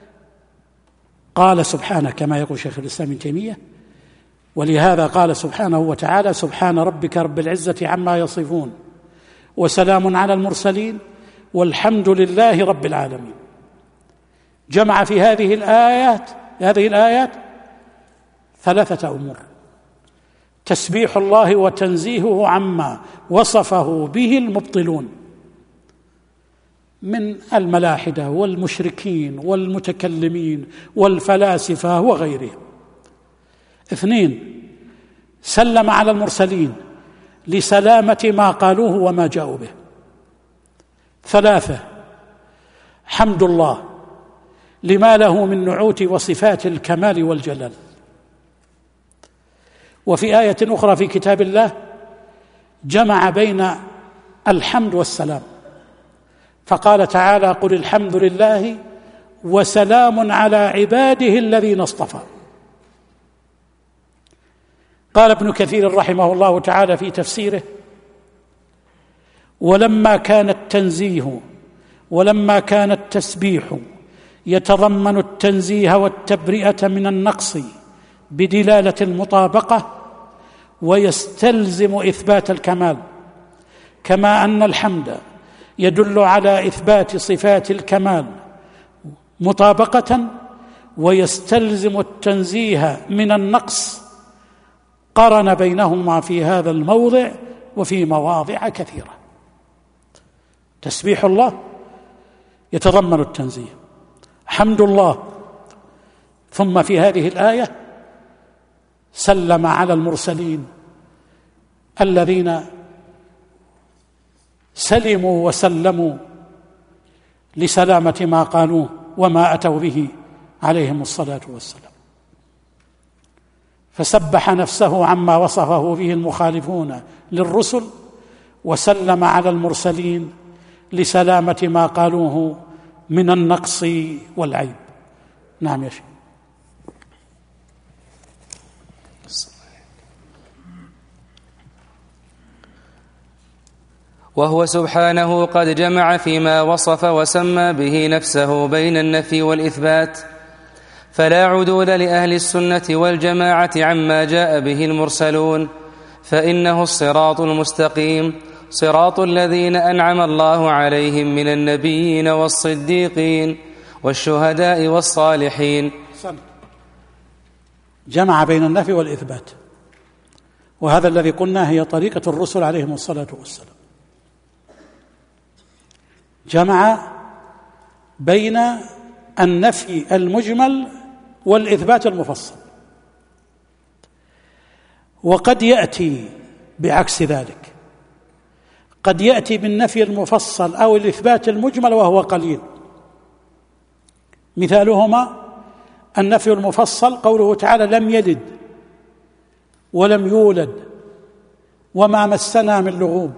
قال سبحانه كما يقول شيخ الإسلام ابن تيمية، ولهذا قال سبحانه وتعالى: سبحان ربك رب العزة عما يصفون وسلام على المرسلين والحمد لله رب العالمين. جمع في هذه الآيات هذه الآيات ثلاثة أمور: تسبيح الله وتنزيهه عما وصفه به المبطلون من الملاحدة والمشركين والمتكلمين والفلاسفة وغيرهم. اثنين، سلم على المرسلين لسلامة ما قالوه وما جاءوا به. ثلاثة، حمد الله لما له من نعوت وصفات الكمال والجلال. وفي آية أخرى في كتاب الله جمع بين الحمد والسلام، فقال تعالى: قل الحمد لله وسلام على عباده الذين اصطفى. قال ابن كثير رحمه الله تعالى في تفسيره: ولما كان التنزيه ولما كان التسبيح يتضمن التنزيه والتبرئة من النقص بدلالة المطابقة ويستلزم إثبات الكمال، كما أن الحمد يدل على إثبات صفات الكمال مطابقة ويستلزم التنزيه من النقص، قرن بينهما في هذا الموضع وفي مواضع كثيرة. تسبيح الله يتضمن التنزيه، حمد الله، ثم في هذه الآية سلم على المرسلين الذين سلموا وسلموا لسلامة ما قالوه وما أتوا به عليهم الصلاة والسلام، فسبح نفسه عما وصفه به المخالفون للرسل، وسلم على المرسلين لسلامة ما قالوه من النقص والعيب. نعم يا شيخ. وهو سبحانه قد جمع فيما وصف وسمى به نفسه بين النفي والإثبات، فلا عدول لأهل السنة والجماعة عما جاء به المرسلون، فإنه الصراط المستقيم، صراط الذين أنعم الله عليهم من النبيين والصديقين والشهداء والصالحين. جمع بين النفي والإثبات، وهذا الذي قلنا هي طريقة الرسل عليهم الصلاة والسلام. جمع بين النفي المجمل والإثبات المفصل، وقد يأتي بعكس ذلك، قد يأتي بالنفي المفصل أو الإثبات المجمل وهو قليل. مثالهما النفي المفصل قوله تعالى لم يلد ولم يولد وما مسنا من لغوب،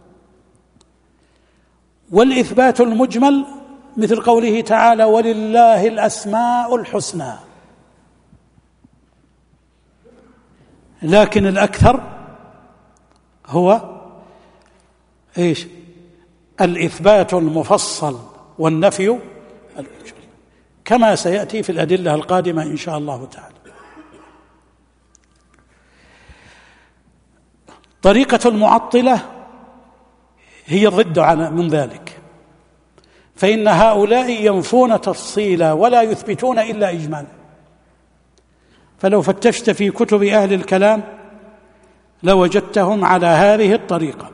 والإثبات المجمل مثل قوله تعالى ولله الأسماء الحسنى. لكن الأكثر هو إيش؟ الإثبات المفصل والنفي المجمل، كما سيأتي في الأدلة القادمة إن شاء الله تعالى. طريقة المعطلة هي الضد من ذلك، فإن هؤلاء ينفون تفصيلا ولا يثبتون إلا إجمالا. فلو فتشت في كتب أهل الكلام لوجدتهم على هذه الطريقة،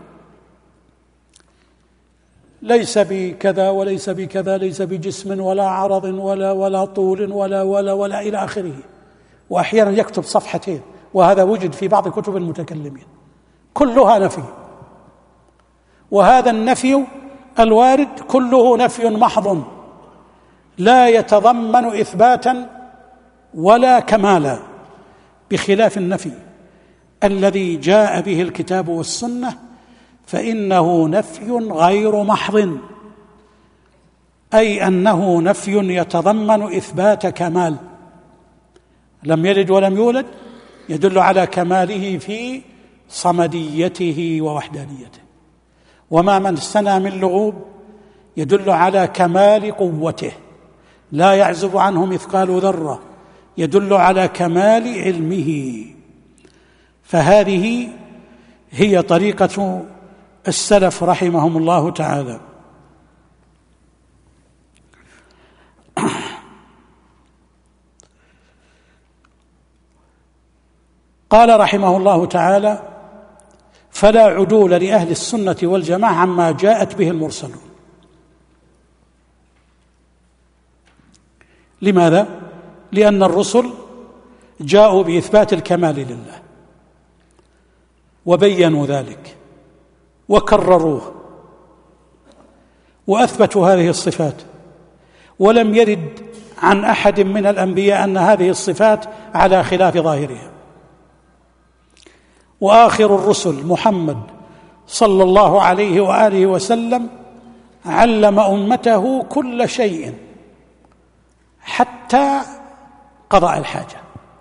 ليس بكذا وليس بكذا، ليس بجسم ولا عرض ولا ولا طول ولا ولا ولا إلى آخره، وأحيانا يكتب صفحتين، وهذا وجد في بعض كتب المتكلمين، كلها نفي. وهذا النفي الوارد كله نفي محض لا يتضمن إثباتا ولا كمالا، بخلاف النفي الذي جاء به الكتاب والسنة، فإنه نفي غير محض، أي أنه نفي يتضمن إثبات كمال. لم يلد ولم يولد يدل على كماله في صمديته ووحدانيته، وما مسنا من لغوب يدل على كمال قوته لا يعزب عنه مثقال ذرة، يدل على كمال علمه. فهذه هي طريقة السلف رحمهم الله تعالى. قال رحمه الله تعالى فلا عدول لأهل السنة والجماعة عما جاءت به المرسلون. لماذا؟ لأن الرسل جاءوا بإثبات الكمال لله وبينوا ذلك وكرروه وأثبتوا هذه الصفات، ولم يرد عن أحد من الأنبياء أن هذه الصفات على خلاف ظاهرها. وآخر الرسل محمد صلى الله عليه وآله وسلم علم أمته كل شيء حتى قضاء الحاجة،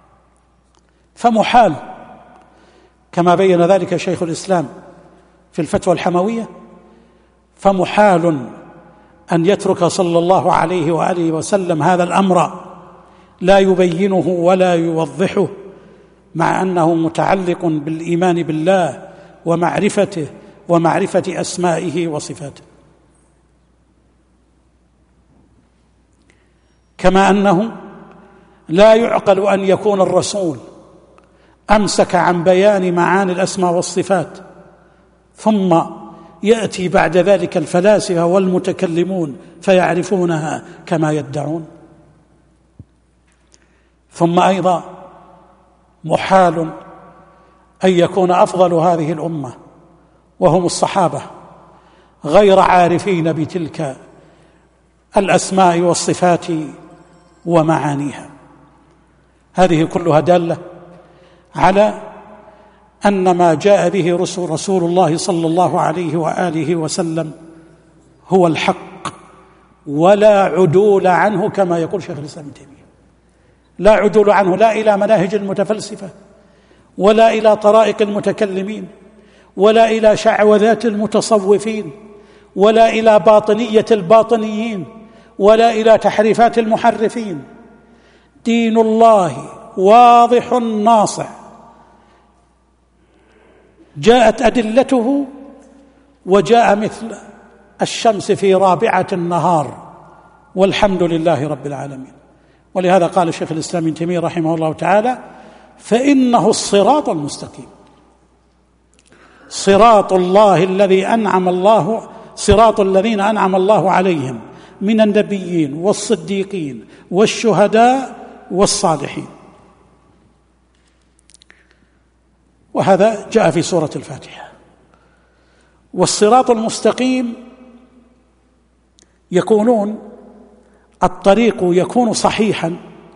فمحال كما بين ذلك شيخ الإسلام في الفتوى الحموية، فمحال أن يترك صلى الله عليه وآله وسلم هذا الأمر لا يبينه ولا يوضحه، مع أنه متعلق بالإيمان بالله ومعرفته ومعرفة أسمائه وصفاته. كما أنه لا يعقل أن يكون الرسول أمسك عن بيان معاني الأسماء والصفات ثم يأتي بعد ذلك الفلاسفة والمتكلمون فيعرفونها كما يدعون. ثم أيضا محال أن يكون أفضل هذه الأمة وهم الصحابة غير عارفين بتلك الأسماء والصفات ومعانيها. هذه كلها دالة على أن ما جاء به رسول, رسول الله صلى الله عليه وآله وسلم هو الحق ولا عدول عنه، كما يقول شيخ الإسلام ابن تيمية، لا عدول عنه، لا إلى مناهج المتفلسفة ولا إلى طرائق المتكلمين ولا إلى شعوذات المتصوفين ولا إلى باطنية الباطنيين ولا إلى تحريفات المحرفين. دين الله واضح ناصع، جاءت أدلته وجاء مثل الشمس في رابعة النهار، والحمد لله رب العالمين. ولهذا قال الشيخ الإسلام ابن تيمية رحمه الله تعالى: فإنه الصراط المستقيم، صراط الله الذي أنعم الله صراط الذين أنعم الله عليهم من النبيين والصديقين والشهداء والصالحين. وهذا جاء في سورة الفاتحة. والصراط المستقيم يكونون الطريق يكون صحيحا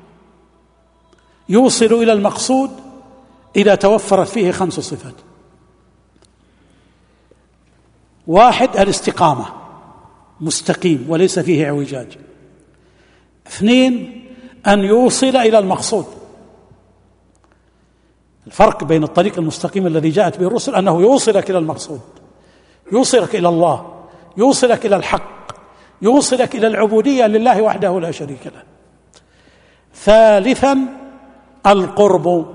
يوصل إلى المقصود إذا توفرت فيه خمس صفات: واحد، الاستقامة، مستقيم وليس فيه اعوجاج. اثنين، أن يوصل إلى المقصود. الفرق بين الطريق المستقيم الذي جاءت به الرسل أنه يوصلك إلى المقصود، يوصلك إلى الله، يوصلك إلى الحق، يوصلك إلى العبودية لله وحده لا شريك له. ثالثا، القرب،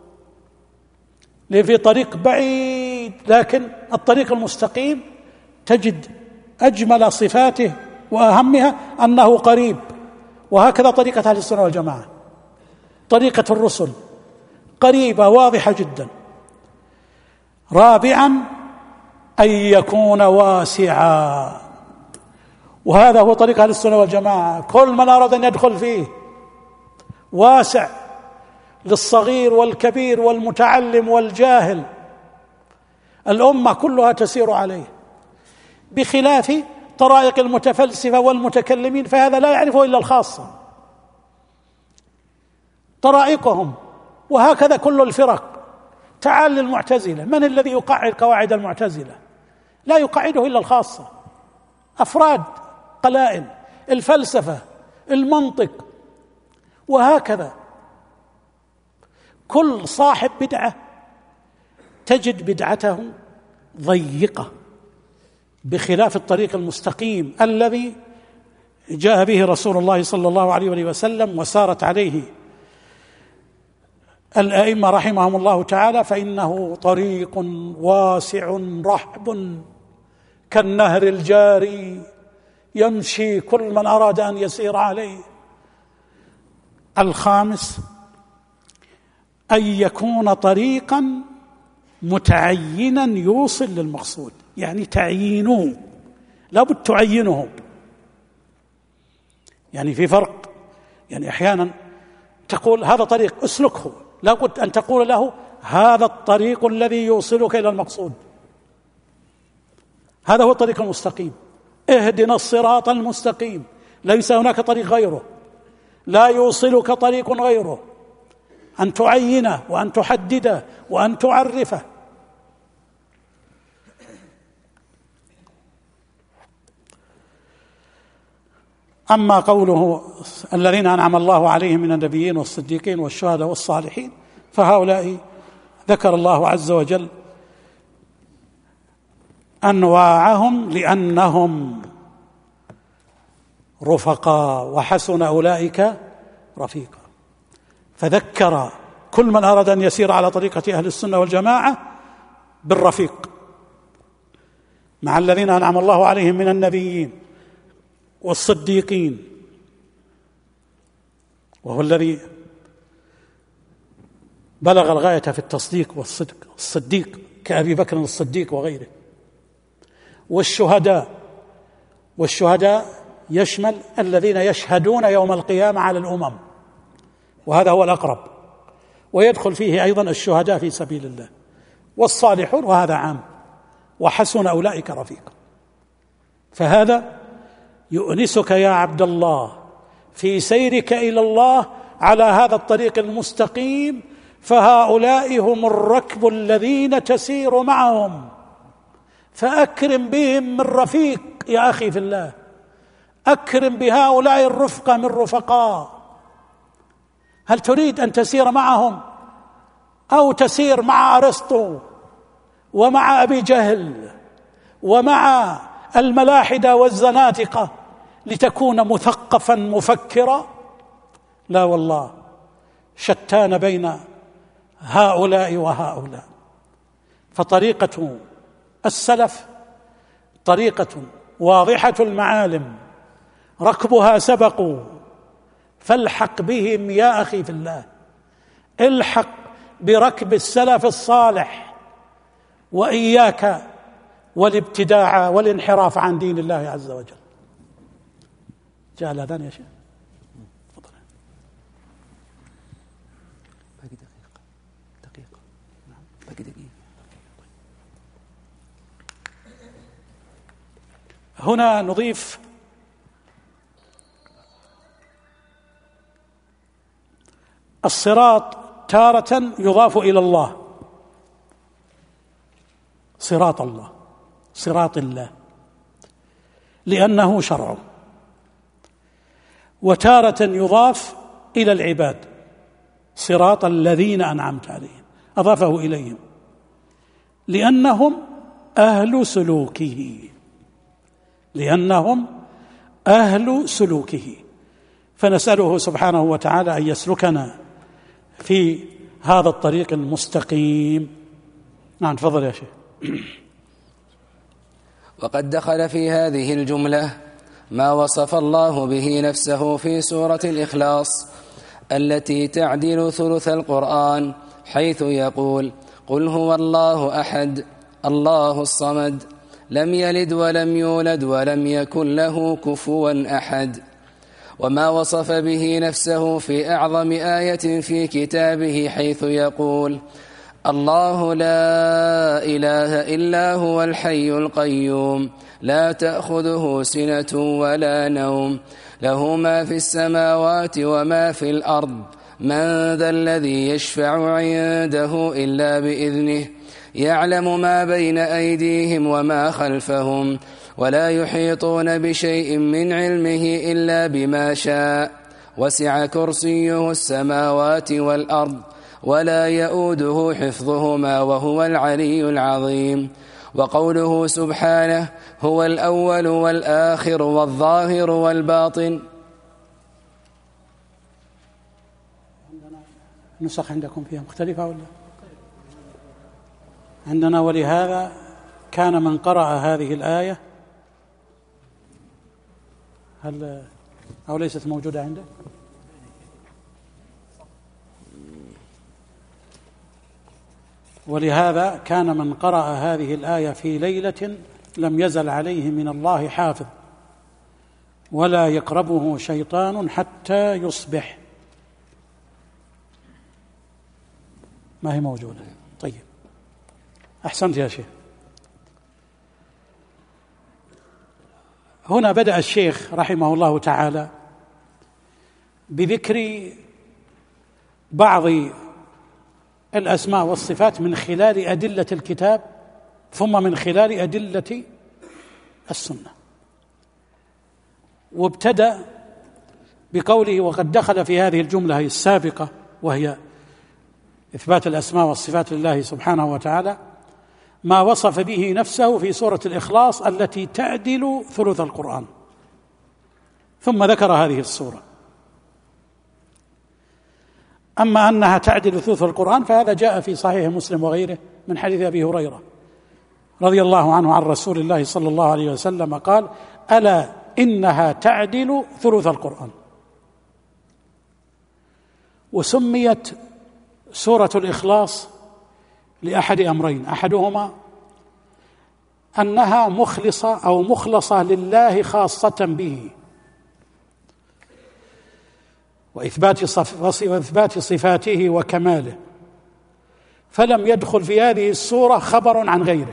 لفي طريق بعيد، لكن الطريق المستقيم تجد أجمل صفاته وأهمها أنه قريب. وهكذا طريقة أهل السنة والجماعة، طريقة الرسل قريبة واضحة جدا. رابعا، أن يكون واسعا، وهذا هو طريق أهل السنة والجماعة، كل من أراد أن يدخل فيه واسع للصغير والكبير والمتعلم والجاهل، الأمة كلها تسير عليه، بخلاف طرائق المتفلسفة والمتكلمين فهذا لا يعرفه إلا الخاصة، طرائقهم. وهكذا كل الفرق. تعال للمعتزلة، من الذي يقعد قواعد المعتزلة؟ لا يقعده إلا الخاصة، أفراد قلائل. الفلسفة، المنطق، وهكذا كل صاحب بدعة تجد بدعته ضيقة، بخلاف الطريق المستقيم الذي جاء به رسول الله صلى الله عليه وسلم وسارت عليه الأئمة رحمهم الله تعالى، فإنه طريق واسع رحب كالنهر الجاري يمشي كل من أراد أن يسير عليه. الخامس، أن يكون طريقا متعينا يوصل للمقصود، يعني تعيينه، لابد تعينه. يعني في فرق، يعني أحيانا تقول هذا طريق اسلكه، لابد أن تقول له هذا الطريق الذي يوصلك إلى المقصود، هذا هو الطريق المستقيم. اهدنا الصراط المستقيم، ليس هناك طريق غيره، لا يوصلك طريق غيره. أن تعينه وأن تحدده وأن تعرفه. أما قوله الذين أنعم الله عليهم من النبيين والصديقين والشهداء والصالحين، فهؤلاء ذكر الله عز وجل أنواعهم لأنهم رفقاء وحسن أولئك رفيقا، فذكر كل من أراد أن يسير على طريقة أهل السنة والجماعة بالرفيق مع الذين أنعم الله عليهم من النبيين والصديقين وهو الذي بلغ الغاية في التصديق والصدق، الصديق كأبي بكر الصديق وغيره. والشهداء، والشهداء يشمل الذين يشهدون يوم القيامة على الأمم، وهذا هو الأقرب، ويدخل فيه أيضا الشهداء في سبيل الله. والصالحون، وهذا عام، وحسن أولئك رفيقا. فهذا يؤنسك يا عبد الله في سيرك إلى الله على هذا الطريق المستقيم، فهؤلاء هم الركب الذين تسير معهم، فأكرم بهم من رفيق يا أخي في الله، أكرم بهؤلاء الرفقة من رفقاء. هل تريد أن تسير معهم أو تسير مع أرسطو ومع أبي جهل ومع الملاحدة والزنادقة لتكون مثقفا مفكرا؟ لا والله، شتان بين هؤلاء وهؤلاء. فطريقة السلف طريقة واضحة المعالم، ركبها سبقوا، فالحق بهم يا أخي في الله، الحق بركب السلف الصالح، وإياك والابتداع والانحراف عن دين الله عز وجل. جاء الأذان يا شيخ، تفضل. باقي دقيقة دقيقة نعم باقي دقيقة. هنا نضيف الصراط تارة يضاف إلى الله، صراط الله، صراط الله، لأنه شرع، وتارة يضاف إلى العباد، صراط الذين أنعمت عليهم، أضافه إليهم لأنهم أهل سلوكه، لأنهم أهل سلوكه. فنسأله سبحانه وتعالى أن يسلكنا في هذا الطريق المستقيم. نعم تفضل يا شيخ. وقد دخل في هذه الجملة ما وصف الله به نفسه في سورة الإخلاص التي تعدل ثلث القرآن، حيث يقول: قل هو الله أحد الله الصمد لم يلد ولم يولد ولم يكن له كفوا أحد. وما وصف به نفسه في أعظم آية في كتابه، حيث يقول: الله لا إله إلا هو الحي القيوم لا تأخذه سنة ولا نوم له ما في السماوات وما في الأرض من ذا الذي يشفع عنده إلا بإذنه يعلم ما بين أيديهم وما خلفهم ولا يحيطون بشيء من علمه إلا بما شاء وسع كرسيه السماوات والأرض ولا يؤوده حفظهما وهو العلي العظيم. وقوله سبحانه: هو الأول والآخر والظاهر والباطن. نسخ عندكم فيها مختلفة ولا؟ عندنا: ولهذا كان من قرأ هذه الآية، هل أو ليست موجودة عندك؟ ولهذا كان من قرأ هذه الآية في ليلة لم يزل عليه من الله حافظ ولا يقربه شيطان حتى يصبح. ما هي موجودة؟ طيب، أحسنت يا شيخ. هنا بدأ الشيخ رحمه الله تعالى بذكر بعض الأسماء والصفات من خلال أدلة الكتاب ثم من خلال أدلة السنة، وابتدأ بقوله: وقد دخل في هذه الجملة السابقة وهي إثبات الأسماء والصفات لله سبحانه وتعالى ما وصف به نفسه في سورة الإخلاص التي تعدل ثلث القرآن، ثم ذكر هذه السورة. أما أنها تعدل ثلث القرآن فهذا جاء في صحيح مسلم وغيره من حديث أبي هريرة رضي الله عنه عن رسول الله صلى الله عليه وسلم قال: ألا إنها تعدل ثلث القرآن. وسميت سورة الإخلاص لأحد أمرين: أحدهما أنها مخلصة أو مخلصة لله خاصة به، وإثبات وإثبات صفاته وكماله، فلم يدخل في هذه السورة خبر عن غيره.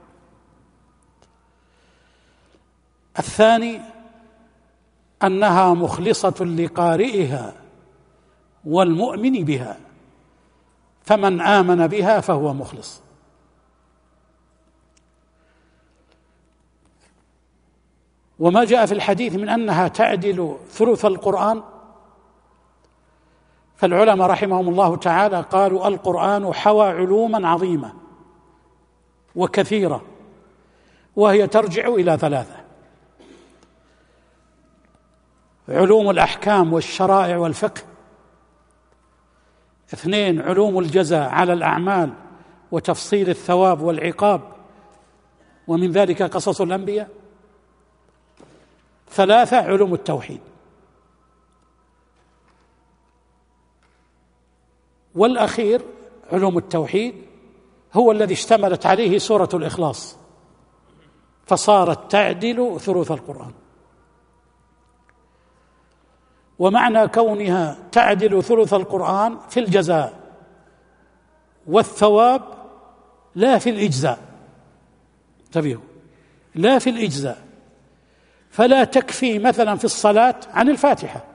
الثاني أنها مخلصة لقارئها والمؤمن بها، فمن آمن بها فهو مخلص. وما جاء في الحديث من أنها تعدل ثلث القرآن، فالعلماء رحمهم الله تعالى قالوا: القرآن حوى علوما عظيمة وكثيرة، وهي ترجع إلى ثلاثة: علوم الأحكام والشرائع والفقه، اثنين علوم الجزاء على الأعمال وتفصيل الثواب والعقاب، ومن ذلك قصص الأنبياء، ثلاثة علوم التوحيد. والأخير علوم التوحيد هو الذي اشتملت عليه سورة الإخلاص، فصارت تعدل ثلث القرآن. ومعنى كونها تعدل ثلث القرآن في الجزاء والثواب، لا في الإجزاء. انتبهوا، لا في الإجزاء، فلا تكفي مثلا في الصلاة عن الفاتحة،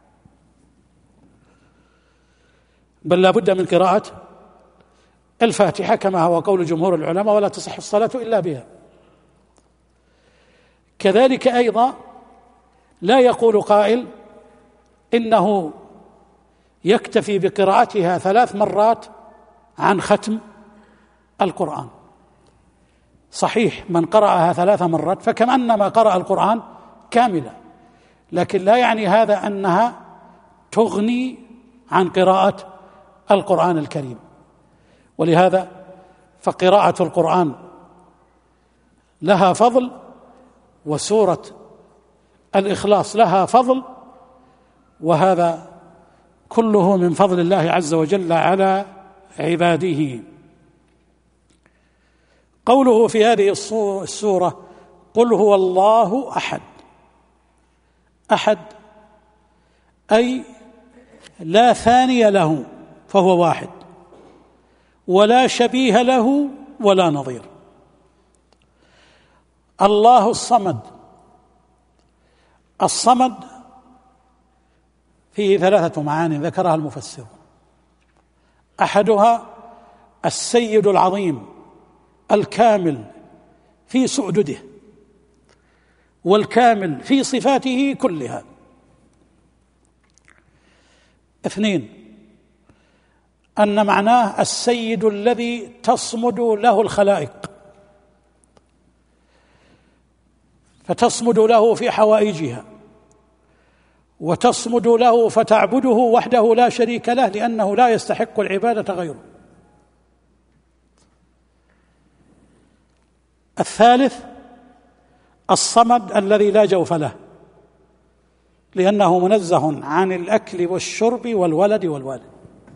بل لا بد من قراءة الفاتحة كما هو قول جمهور العلماء، ولا تصح الصلاة إلا بها. كذلك أيضا لا يقول قائل إنه يكتفي بقراءتها ثلاث مرات عن ختم القرآن. صحيح، من قرأها ثلاث مرات فكأنما قرأ القرآن كاملا، لكن لا يعني هذا أنها تغني عن قراءة القرآن الكريم. ولهذا فقراءة القرآن لها فضل، وسورة الإخلاص لها فضل، وهذا كله من فضل الله عز وجل على عباده. قوله في هذه السورة: قل هو الله أحد. أحد أي لا ثاني له، فهو واحد، ولا شبيه له ولا نظير. الله الصمد. الصمد فيه ثلاثة معاني ذكرها المفسرون: أحدها السيد العظيم الكامل في سؤدده، والكامل في صفاته كلها. اثنين، أن معناه السيد الذي تصمد له الخلائق، فتصمد له في حوائجها، وتصمد له فتعبده وحده لا شريك له، لأنه لا يستحق العبادة غيره. الثالث الصمد الذي لا جوف له، لأنه منزه عن الأكل والشرب والولد والوالد.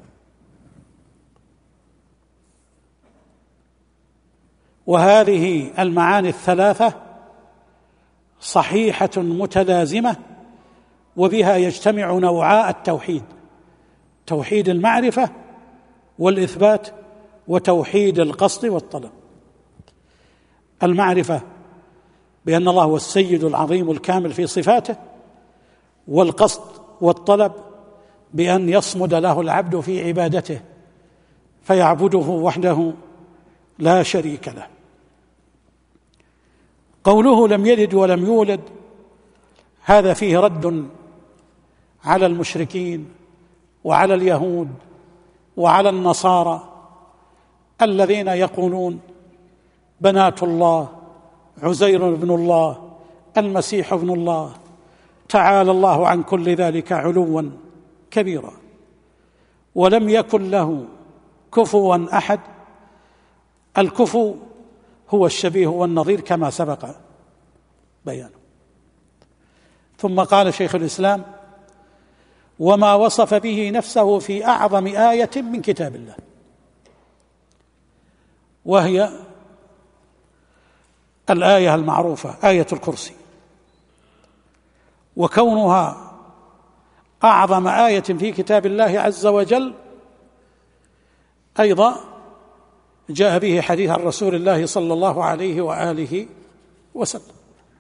وهذه المعاني الثلاثة صحيحة متلازمة، وبها يجتمع نوعاء التوحيد: توحيد المعرفة والإثبات، وتوحيد القصد والطلب. المعرفة بأن الله هو السيد العظيم الكامل في صفاته، والقصد والطلب بأن يصمد له العبد في عبادته فيعبده وحده لا شريك له. قوله لم يلد ولم يولد، هذا فيه رد على المشركين وعلى اليهود وعلى النصارى الذين يقولون بنات الله، عزير ابن الله، المسيح ابن الله، تعالى الله عن كل ذلك علوا كبيرا. ولم يكن له كفوا أحد. الكفو هو الشبيه والنظير كما سبق بيانه. ثم قال شيخ الإسلام: وما وصف به نفسه في أعظم آية من كتاب الله، وهي الآية المعروفة آية الكرسي. وكونها أعظم آية في كتاب الله عز وجل أيضا جاء به حديث عن رسول الله صلى الله عليه وآله وسلم.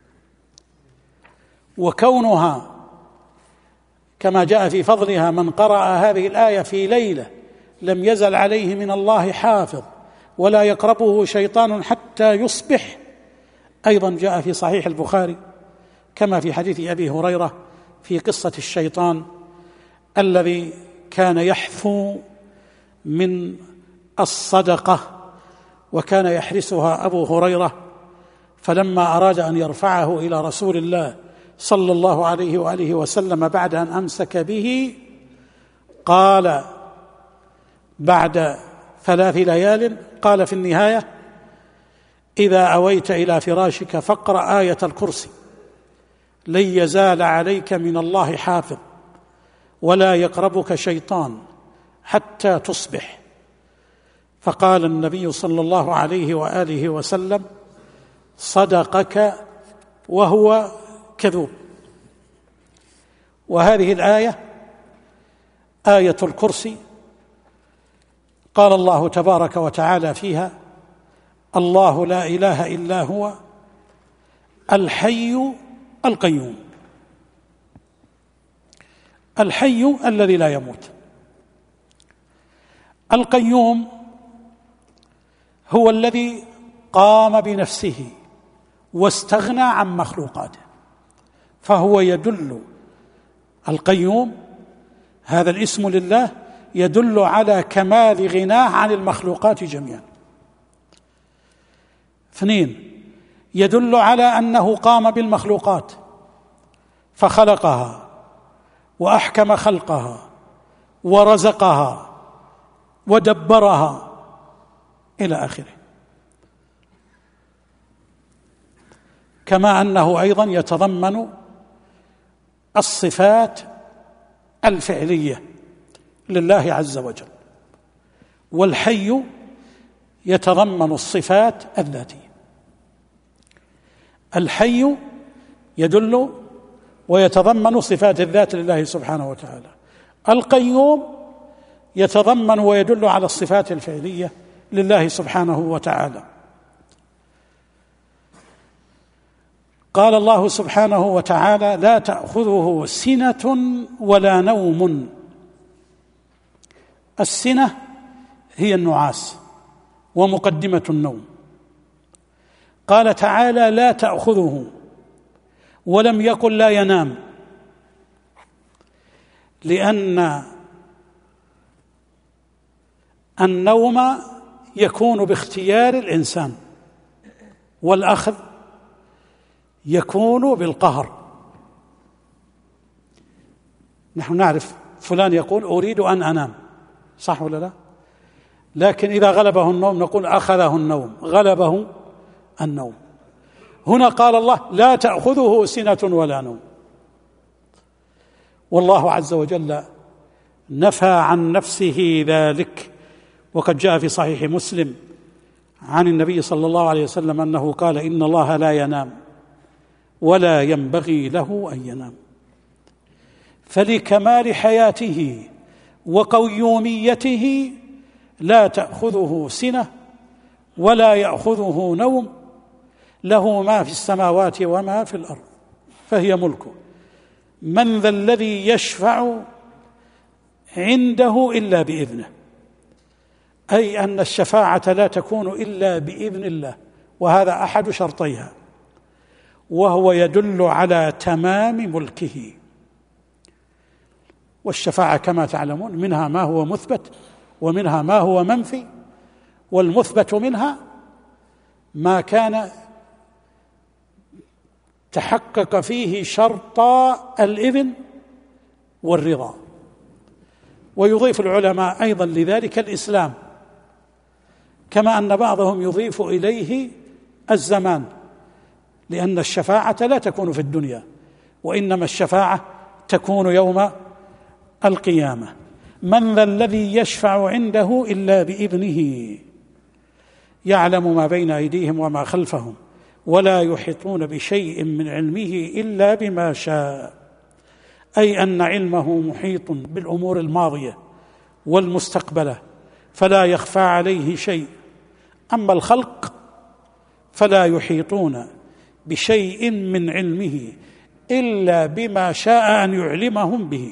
وكونها كما جاء في فضلها من قرأ هذه الآية في ليلة لم يزل عليه من الله حافظ ولا يقربه شيطان حتى يصبح، أيضا جاء في صحيح البخاري كما في حديث أبي هريرة في قصة الشيطان الذي كان يحفو من الصدقة وكان يحرسها أبو هريرة، فلما أراد أن يرفعه إلى رسول الله صلى الله عليه وآله وسلم بعد أن أمسك به قال بعد ثلاث ليال، قال في النهاية: إذا أويت إلى فراشك فاقرأ آية الكرسي لن يزال عليك من الله حافظ ولا يقربك شيطان حتى تصبح. فقال النبي صلى الله عليه وآله وسلم: صدقك وهو كذوب. وهذه الآية آية الكرسي قال الله تبارك وتعالى فيها: الله لا إله إلا هو الحي القيوم. الحي الذي لا يموت، القيوم هو الذي قام بنفسه واستغنى عن مخلوقاته، فهو يدل القيوم هذا الاسم لله يدل على كمال غناه عن المخلوقات جميعا. اثنين، يدل على أنه قام بالمخلوقات فخلقها وأحكم خلقها ورزقها ودبرها إلى آخره. كما أنه أيضا يتضمن الصفات الفعلية لله عز وجل، والحي يتضمن الصفات الذاتية. الحي يدل ويتضمن صفات الذات لله سبحانه وتعالى، القيوم يتضمن ويدل على الصفات الفعلية لله سبحانه وتعالى. قال الله سبحانه وتعالى: لا تأخذه سنة ولا نوم. السنة هي النعاس ومقدمة النوم. قال تعالى: لا تأخذه، ولم يقل لا ينام، لأن النوم يكون باختيار الإنسان والأخذ يكون بالقهر. نحن نعرف فلان يقول أريد أن أنام، صح ولا لا؟ لكن إذا غلبه النوم نقول أخذه النوم، غلبه النوم. هنا قال الله: لا تأخذه سنة ولا نوم. والله عز وجل نفى عن نفسه ذلك، وقد جاء في صحيح مسلم عن النبي صلى الله عليه وسلم أنه قال: إن الله لا ينام ولا ينبغي له أن ينام. فلكمال حياته وقيوميته لا تأخذه سنة ولا يأخذه نوم، له ما في السماوات وما في الأرض، فهي ملكه. من ذا الذي يشفع عنده إلا بإذنه، أي أن الشفاعة لا تكون إلا بإذن الله، وهذا أحد شرطيها، وهو يدل على تمام ملكه. والشفاعة كما تعلمون منها ما هو مثبت ومنها ما هو منفي، والمثبت منها ما كان تحقق فيه شرطا الإذن والرضا. ويضيف العلماء أيضا لذلك الإسلام، كما أن بعضهم يضيف إليه الزمان، لأن الشفاعة لا تكون في الدنيا، وإنما الشفاعة تكون يوم القيامة: من ذا الذي يشفع عنده إلا بإذنه يعلم ما بين أيديهم وما خلفهم ولا يحيطون بشيء من علمه إلا بما شاء، أي أن علمه محيط بالأمور الماضية والمستقبلة فلا يخفى عليه شيء. أما الخلق فلا يحيطون بشيء من علمه إلا بما شاء أن يعلمهم به.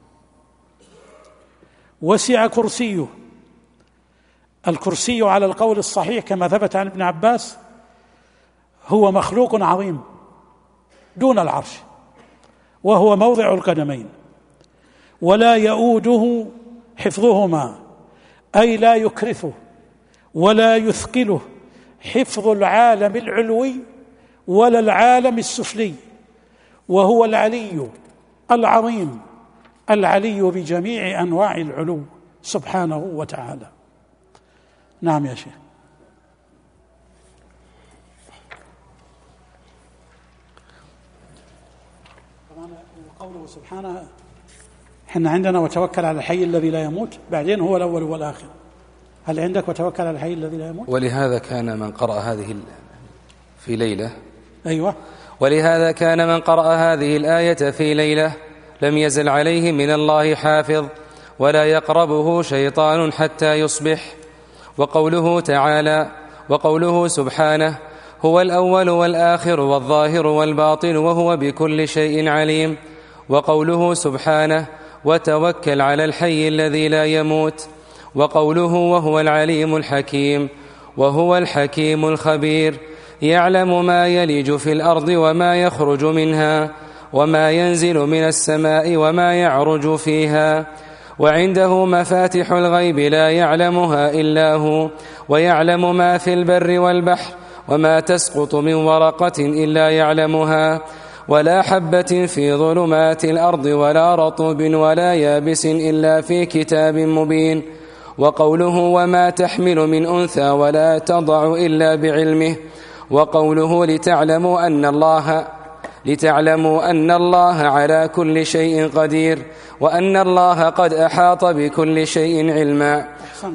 وسع كرسيه، الكرسي على القول الصحيح كما ثبت عن ابن عباس هو مخلوق عظيم دون العرش، وهو موضع القدمين، ولا يؤوده حفظهما، أي لا يكرثه ولا يثقله حفظ العالم العلوي ولا العالم السفلي، وهو العلي العظيم العلي بجميع أنواع العلو سبحانه وتعالى. نعم يا شيخ. طبعا قوله سبحانه احنا عندنا وتوكل على الحي الذي لا يموت، بعدين هو الأول والآخر. هل عندك وتوكل على الحي الذي لا يموت؟ ولهذا كان من قرأ هذه في ليلة أيوة ولهذا كان من قرأ هذه الآية في ليلة لم يزل عليه من الله حافظ ولا يقربه شيطان حتى يصبح. وقوله تعالى وقوله سبحانه: هو الأول والآخر والظاهر والباطن وهو بكل شيء عليم. وقوله سبحانه: وتوكل على الحي الذي لا يموت. وقوله: وهو العليم الحكيم. وهو الحكيم الخبير، يعلم ما يلج في الأرض وما يخرج منها وما ينزل من السماء وما يعرج فيها، وعنده مفاتح الغيب لا يعلمها إلا هو، ويعلم ما في البر والبحر، وما تسقط من ورقة إلا يعلمها، ولا حبة في ظلمات الأرض ولا رطب ولا يابس إلا في كتاب مبين. وقوله: وما تحمل من أنثى ولا تضع إلا بعلمه. وقوله: لتعلموا أن الله لتعلموا أن الله على كل شيء قدير وأن الله قد أحاط بكل شيء علما. أحسنت.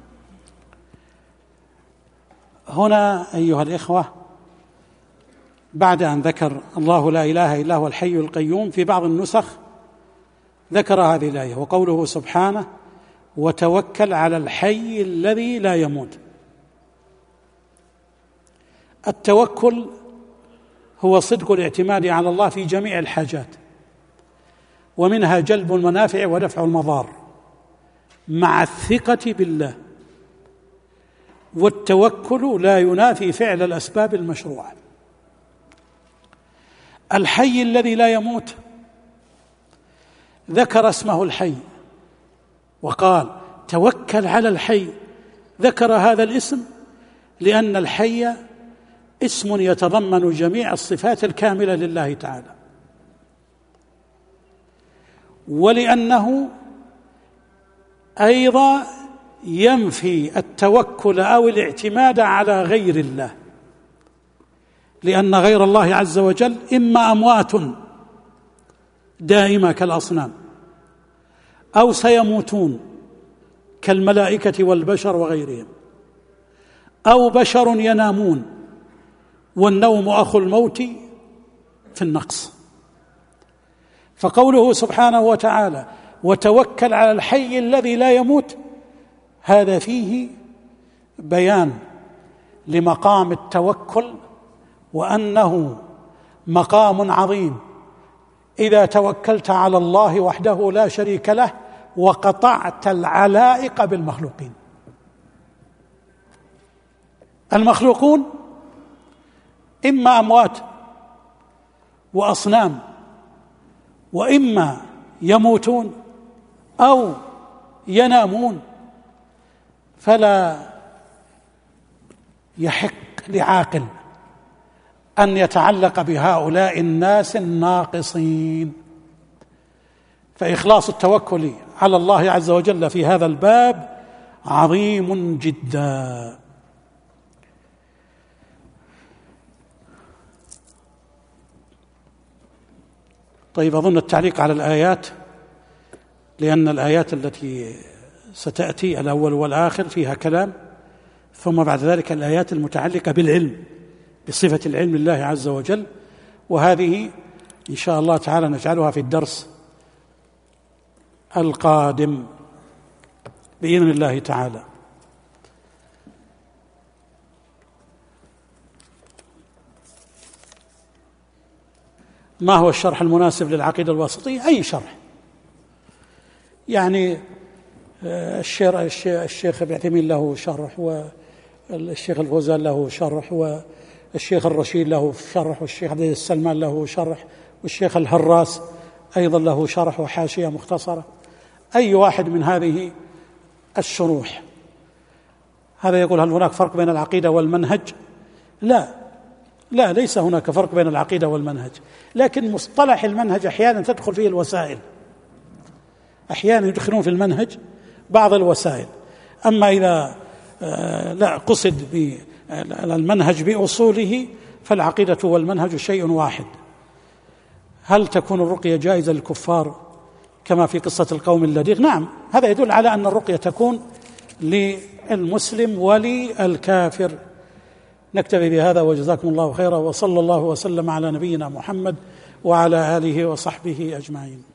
هنا أيها الإخوة بعد أن ذكر الله لا إله إلا هو الحي القيوم، في بعض النسخ ذكر هذه الآية وقوله سبحانه: وتوكل على الحي الذي لا يموت. التوكل هو صدق الاعتماد على الله في جميع الحاجات، ومنها جلب المنافع ودفع المضار مع الثقة بالله. والتوكل لا ينافي فعل الأسباب المشروعة. الحي الذي لا يموت ذكر اسمه الحي وقال: توكل على الحي. ذكر هذا الاسم لأن الحي اسم يتضمن جميع الصفات الكاملة لله تعالى، ولأنه أيضا ينفي التوكل أو الاعتماد على غير الله، لأن غير الله عز وجل إما أموات دائمة كالأصنام، أو سيموتون كالملائكة والبشر وغيرهم، أو بشر ينامون والنوم أخو الموت في النقص. فقوله سبحانه وتعالى: وتوكل على الحي الذي لا يموت، هذا فيه بيان لمقام التوكل، وأنه مقام عظيم إذا توكلت على الله وحده لا شريك له وقطعت العلائق بالمخلوقين. المخلوقون إما أموات وأصنام، وإما يموتون أو ينامون، فلا يحق لعاقل أن يتعلق بهؤلاء الناس الناقصين. فإخلاص التوكل على الله عز وجل في هذا الباب عظيم جدا. طيب، أظن التعليق على الآيات لأن الآيات التي ستأتي الأول والآخر فيها كلام، ثم بعد ذلك الآيات المتعلقة بالعلم، بصفة العلم لله عز وجل، وهذه إن شاء الله تعالى نجعلها في الدرس القادم بإذن الله تعالى. ما هو الشرح المناسب للعقيدة الواسطية؟ أي شرح، يعني الشيخ ابن عثيمين له شرح، والشيخ الفوزان له شرح، والشيخ الرشيد له شرح، والشيخ عبد السلمان له شرح، والشيخ الهراس أيضا له شرح وحاشية مختصرة. أي واحد من هذه الشروح. هذا يقول هل هناك فرق بين العقيدة والمنهج؟ لا لا ليس هناك فرق بين العقيدة والمنهج، لكن مصطلح المنهج أحيانا تدخل فيه الوسائل، أحيانا يدخلون في المنهج بعض الوسائل. أما إذا لا قصد بالمنهج بأصوله فالعقيدة والمنهج شيء واحد. هل تكون الرقية جائزة للكفار كما في قصة القوم اللديغ؟ نعم، هذا يدل على أن الرقية تكون للمسلم وللكافر. نكتفي بهذا وجزاكم الله خيرا، وصلى الله وسلم على نبينا محمد وعلى آله وصحبه أجمعين.